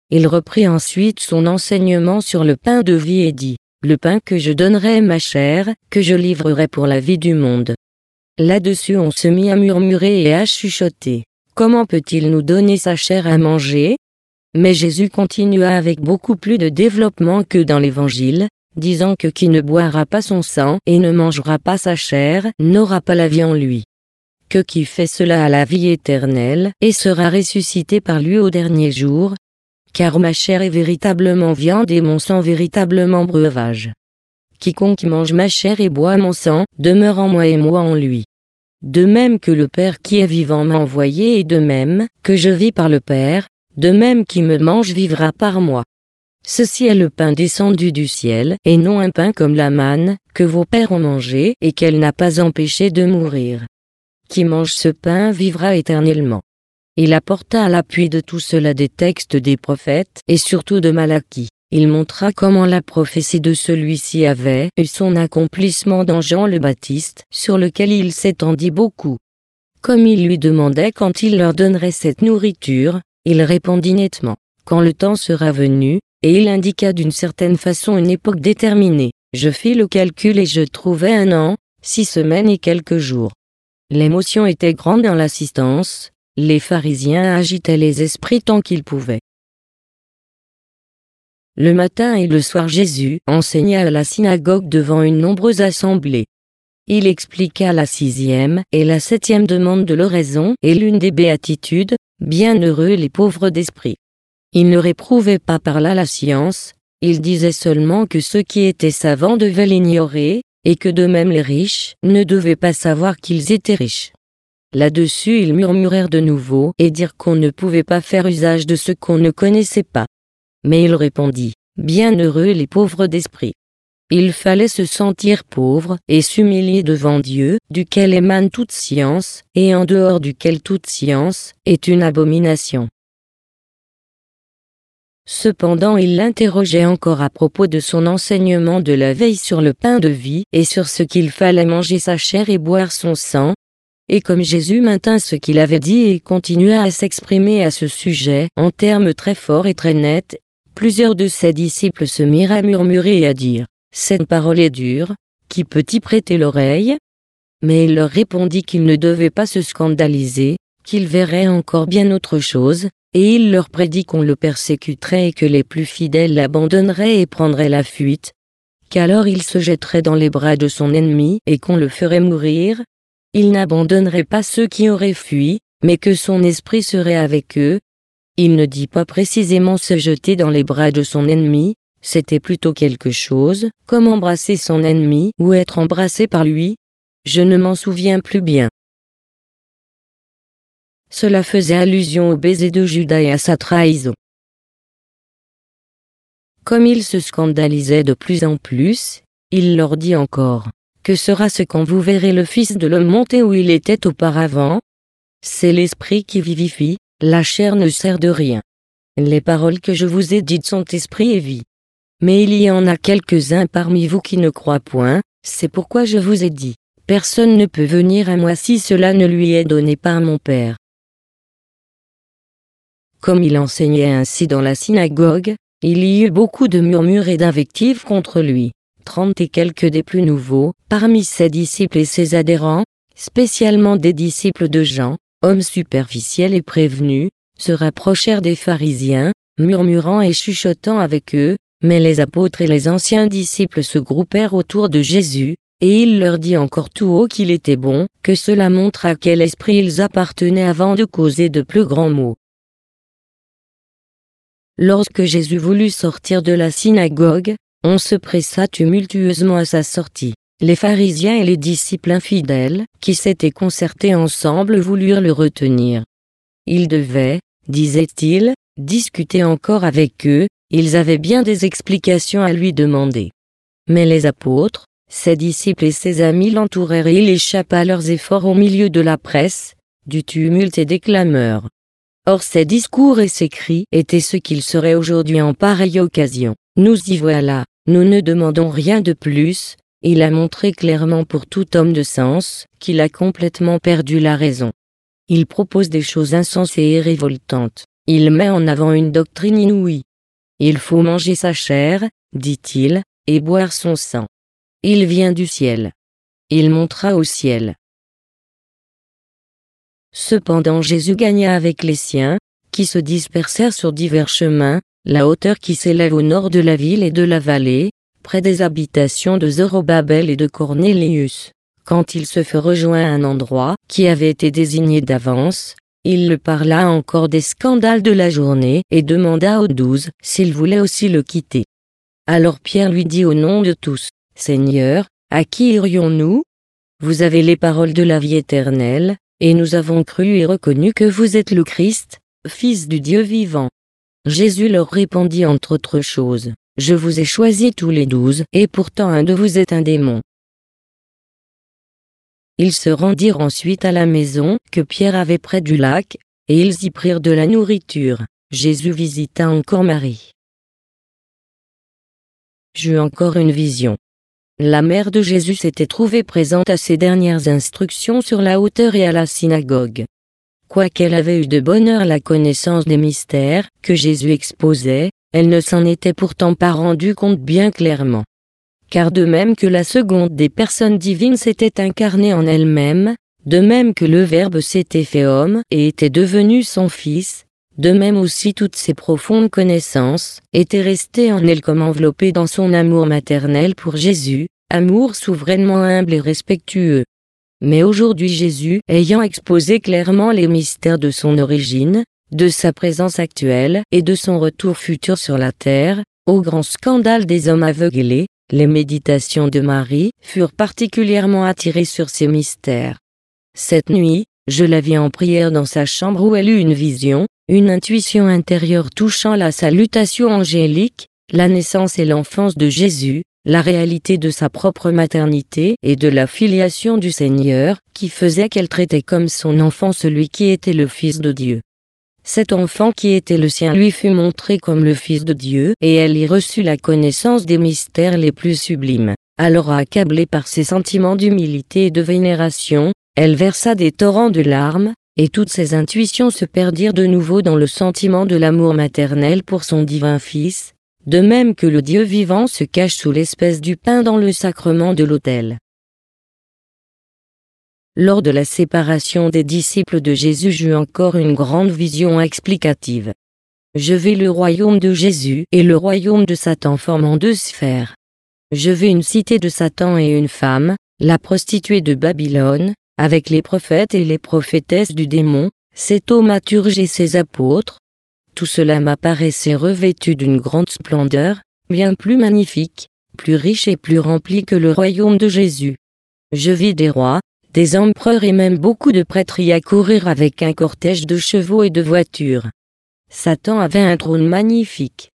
Il reprit ensuite son enseignement sur le pain de vie et dit, « Le pain que je donnerai est ma chair, que je livrerai pour la vie du monde. » Là-dessus on se mit à murmurer et à chuchoter. Comment peut-il nous donner sa chair à manger? Mais Jésus continua avec beaucoup plus de développement que dans l'Évangile, disant que qui ne boira pas son sang et ne mangera pas sa chair n'aura pas la vie en lui. Que qui fait cela a la vie éternelle et sera ressuscité par lui au dernier jour. Car ma chair est véritablement viande et mon sang véritablement breuvage. Quiconque mange ma chair et boit mon sang demeure en moi et moi en lui. De même que le Père qui est vivant m'a envoyé et de même que je vis par le Père, de même qui me mange vivra par moi. Ceci est le pain descendu du ciel et non un pain comme la manne que vos pères ont mangé et qu'elle n'a pas empêché de mourir. Qui mange ce pain vivra éternellement. Il apporta à l'appui de tout cela des textes des prophètes et surtout de Malachie. Il montra comment la prophétie de celui-ci avait eu son accomplissement dans Jean le Baptiste, sur lequel il s'étendit beaucoup. Comme il lui demandait quand il leur donnerait cette nourriture, il répondit nettement, quand le temps sera venu, et il indiqua d'une certaine façon une époque déterminée. Je fis le calcul et je trouvai 1 an, 6 semaines et quelques jours. L'émotion était grande dans l'assistance. Les pharisiens agitaient les esprits tant qu'ils pouvaient. Le matin et le soir Jésus enseigna à la synagogue devant une nombreuse assemblée. Il expliqua la 6e et la 7e demande de l'oraison et l'une des béatitudes, bienheureux les pauvres d'esprit. Il ne réprouvait pas par là la science, il disait seulement que ceux qui étaient savants devaient l'ignorer, et que de même les riches ne devaient pas savoir qu'ils étaient riches. Là-dessus ils murmurèrent de nouveau et dirent qu'on ne pouvait pas faire usage de ce qu'on ne connaissait pas. Mais il répondit, « Bienheureux les pauvres d'esprit. » Il fallait se sentir pauvre et s'humilier devant Dieu, duquel émane toute science, et en dehors duquel toute science est une abomination. Cependant il l'interrogeait encore à propos de son enseignement de la veille sur le pain de vie et sur ce qu'il fallait manger sa chair et boire son sang. Et comme Jésus maintint ce qu'il avait dit et continua à s'exprimer à ce sujet en termes très forts et très nets, plusieurs de ses disciples se mirent à murmurer et à dire, « Cette parole est dure, qui peut y prêter l'oreille ?» Mais il leur répondit qu'il ne devait pas se scandaliser, qu'il verrait encore bien autre chose, et il leur prédit qu'on le persécuterait et que les plus fidèles l'abandonneraient et prendraient la fuite, qu'alors il se jetterait dans les bras de son ennemi et qu'on le ferait mourir. Il n'abandonnerait pas ceux qui auraient fui, mais que son esprit serait avec eux. Il ne dit pas précisément se jeter dans les bras de son ennemi, c'était plutôt quelque chose, comme embrasser son ennemi ou être embrassé par lui. Je ne m'en souviens plus bien. Cela faisait allusion au baiser de Judas et à sa trahison. Comme il se scandalisait de plus en plus, il leur dit encore, « Que sera-ce quand vous verrez le Fils de l'homme monter où il était auparavant? C'est l'esprit qui vivifie, la chair ne sert de rien. Les paroles que je vous ai dites sont esprit et vie. Mais il y en a quelques-uns parmi vous qui ne croient point, c'est pourquoi je vous ai dit, personne ne peut venir à moi si cela ne lui est donné par mon Père. » Comme il enseignait ainsi dans la synagogue, il y eut beaucoup de murmures et d'invectives contre lui. 30 et quelques des plus nouveaux, parmi ses disciples et ses adhérents, spécialement des disciples de Jean, hommes superficiels et prévenus, se rapprochèrent des pharisiens, murmurant et chuchotant avec eux, mais les apôtres et les anciens disciples se groupèrent autour de Jésus, et il leur dit encore tout haut qu'il était bon, que cela montre à quel esprit ils appartenaient avant de causer de plus grands mots. Lorsque Jésus voulut sortir de la synagogue, on se pressa tumultueusement à sa sortie. Les pharisiens et les disciples infidèles, qui s'étaient concertés ensemble, voulurent le retenir. Il devait, disait-il, discuter encore avec eux, ils avaient bien des explications à lui demander. Mais les apôtres, ses disciples et ses amis l'entourèrent et il échappa à leurs efforts au milieu de la presse, du tumulte et des clameurs. Or ses discours et ses cris étaient ce qu'ils seraient aujourd'hui en pareille occasion. Nous y voilà, nous ne demandons rien de plus, il a montré clairement pour tout homme de sens, qu'il a complètement perdu la raison. Il propose des choses insensées et révoltantes. Il met en avant une doctrine inouïe. Il faut manger sa chair, dit-il, et boire son sang. Il vient du ciel. Il montera au ciel. Cependant Jésus gagna avec les siens, qui se dispersèrent sur divers chemins, la hauteur qui s'élève au nord de la ville et de la vallée, près des habitations de Zorobabel et de Cornélius. Quand il se fut rejoint à un endroit qui avait été désigné d'avance, il le parla encore des scandales de la journée et demanda aux 12 s'ils voulaient aussi le quitter. Alors Pierre lui dit au nom de tous, « Seigneur, à qui irions-nous? Vous avez les paroles de la vie éternelle, et nous avons cru et reconnu que vous êtes le Christ, Fils du Dieu vivant. » Jésus leur répondit entre autres choses, « Je vous ai choisis tous les 12, et pourtant un de vous est un démon. » Ils se rendirent ensuite à la maison que Pierre avait près du lac, et ils y prirent de la nourriture. Jésus visita encore Marie. J'eus encore une vision. La mère de Jésus s'était trouvée présente à ses dernières instructions sur la hauteur et à la synagogue. Quoiqu'elle avait eu de bonne heure la connaissance des mystères que Jésus exposait, elle ne s'en était pourtant pas rendue compte bien clairement. Car de même que la seconde des personnes divines s'était incarnée en elle-même, de même que le Verbe s'était fait homme et était devenu son Fils, de même aussi toutes ses profondes connaissances étaient restées en elle comme enveloppées dans son amour maternel pour Jésus, amour souverainement humble et respectueux. Mais aujourd'hui Jésus, ayant exposé clairement les mystères de son origine, de sa présence actuelle et de son retour futur sur la terre, au grand scandale des hommes aveuglés, les méditations de Marie furent particulièrement attirées sur ces mystères. Cette nuit, je la vis en prière dans sa chambre où elle eut une vision, une intuition intérieure touchant la salutation angélique, la naissance et l'enfance de Jésus, la réalité de sa propre maternité et de la filiation du Seigneur, qui faisait qu'elle traitait comme son enfant celui qui était le Fils de Dieu. Cet enfant qui était le sien lui fut montré comme le Fils de Dieu et elle y reçut la connaissance des mystères les plus sublimes. Alors accablée par ses sentiments d'humilité et de vénération, elle versa des torrents de larmes, et toutes ses intuitions se perdirent de nouveau dans le sentiment de l'amour maternel pour son divin Fils, de même que le Dieu vivant se cache sous l'espèce du pain dans le sacrement de l'autel. Lors de la séparation des disciples de Jésus j'eus encore une grande vision explicative. Je vis le royaume de Jésus et le royaume de Satan formant deux sphères. Je vis une cité de Satan et une femme, la prostituée de Babylone, avec les prophètes et les prophétesses du démon, ses thaumaturges et ses apôtres. Tout cela m'apparaissait revêtu d'une grande splendeur, bien plus magnifique, plus riche et plus rempli que le royaume de Jésus. Je vis des rois, des empereurs et même beaucoup de prêtres y accourir avec un cortège de chevaux et de voitures. Satan avait un trône magnifique.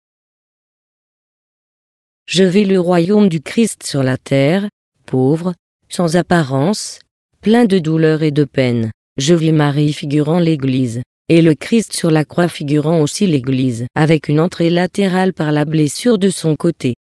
Je vis le royaume du Christ sur la terre, pauvre, sans apparence, plein de douleur et de peine. Je vis Marie figurant l'Église, et le Christ sur la croix figurant aussi l'Église, avec une entrée latérale par la blessure de son côté.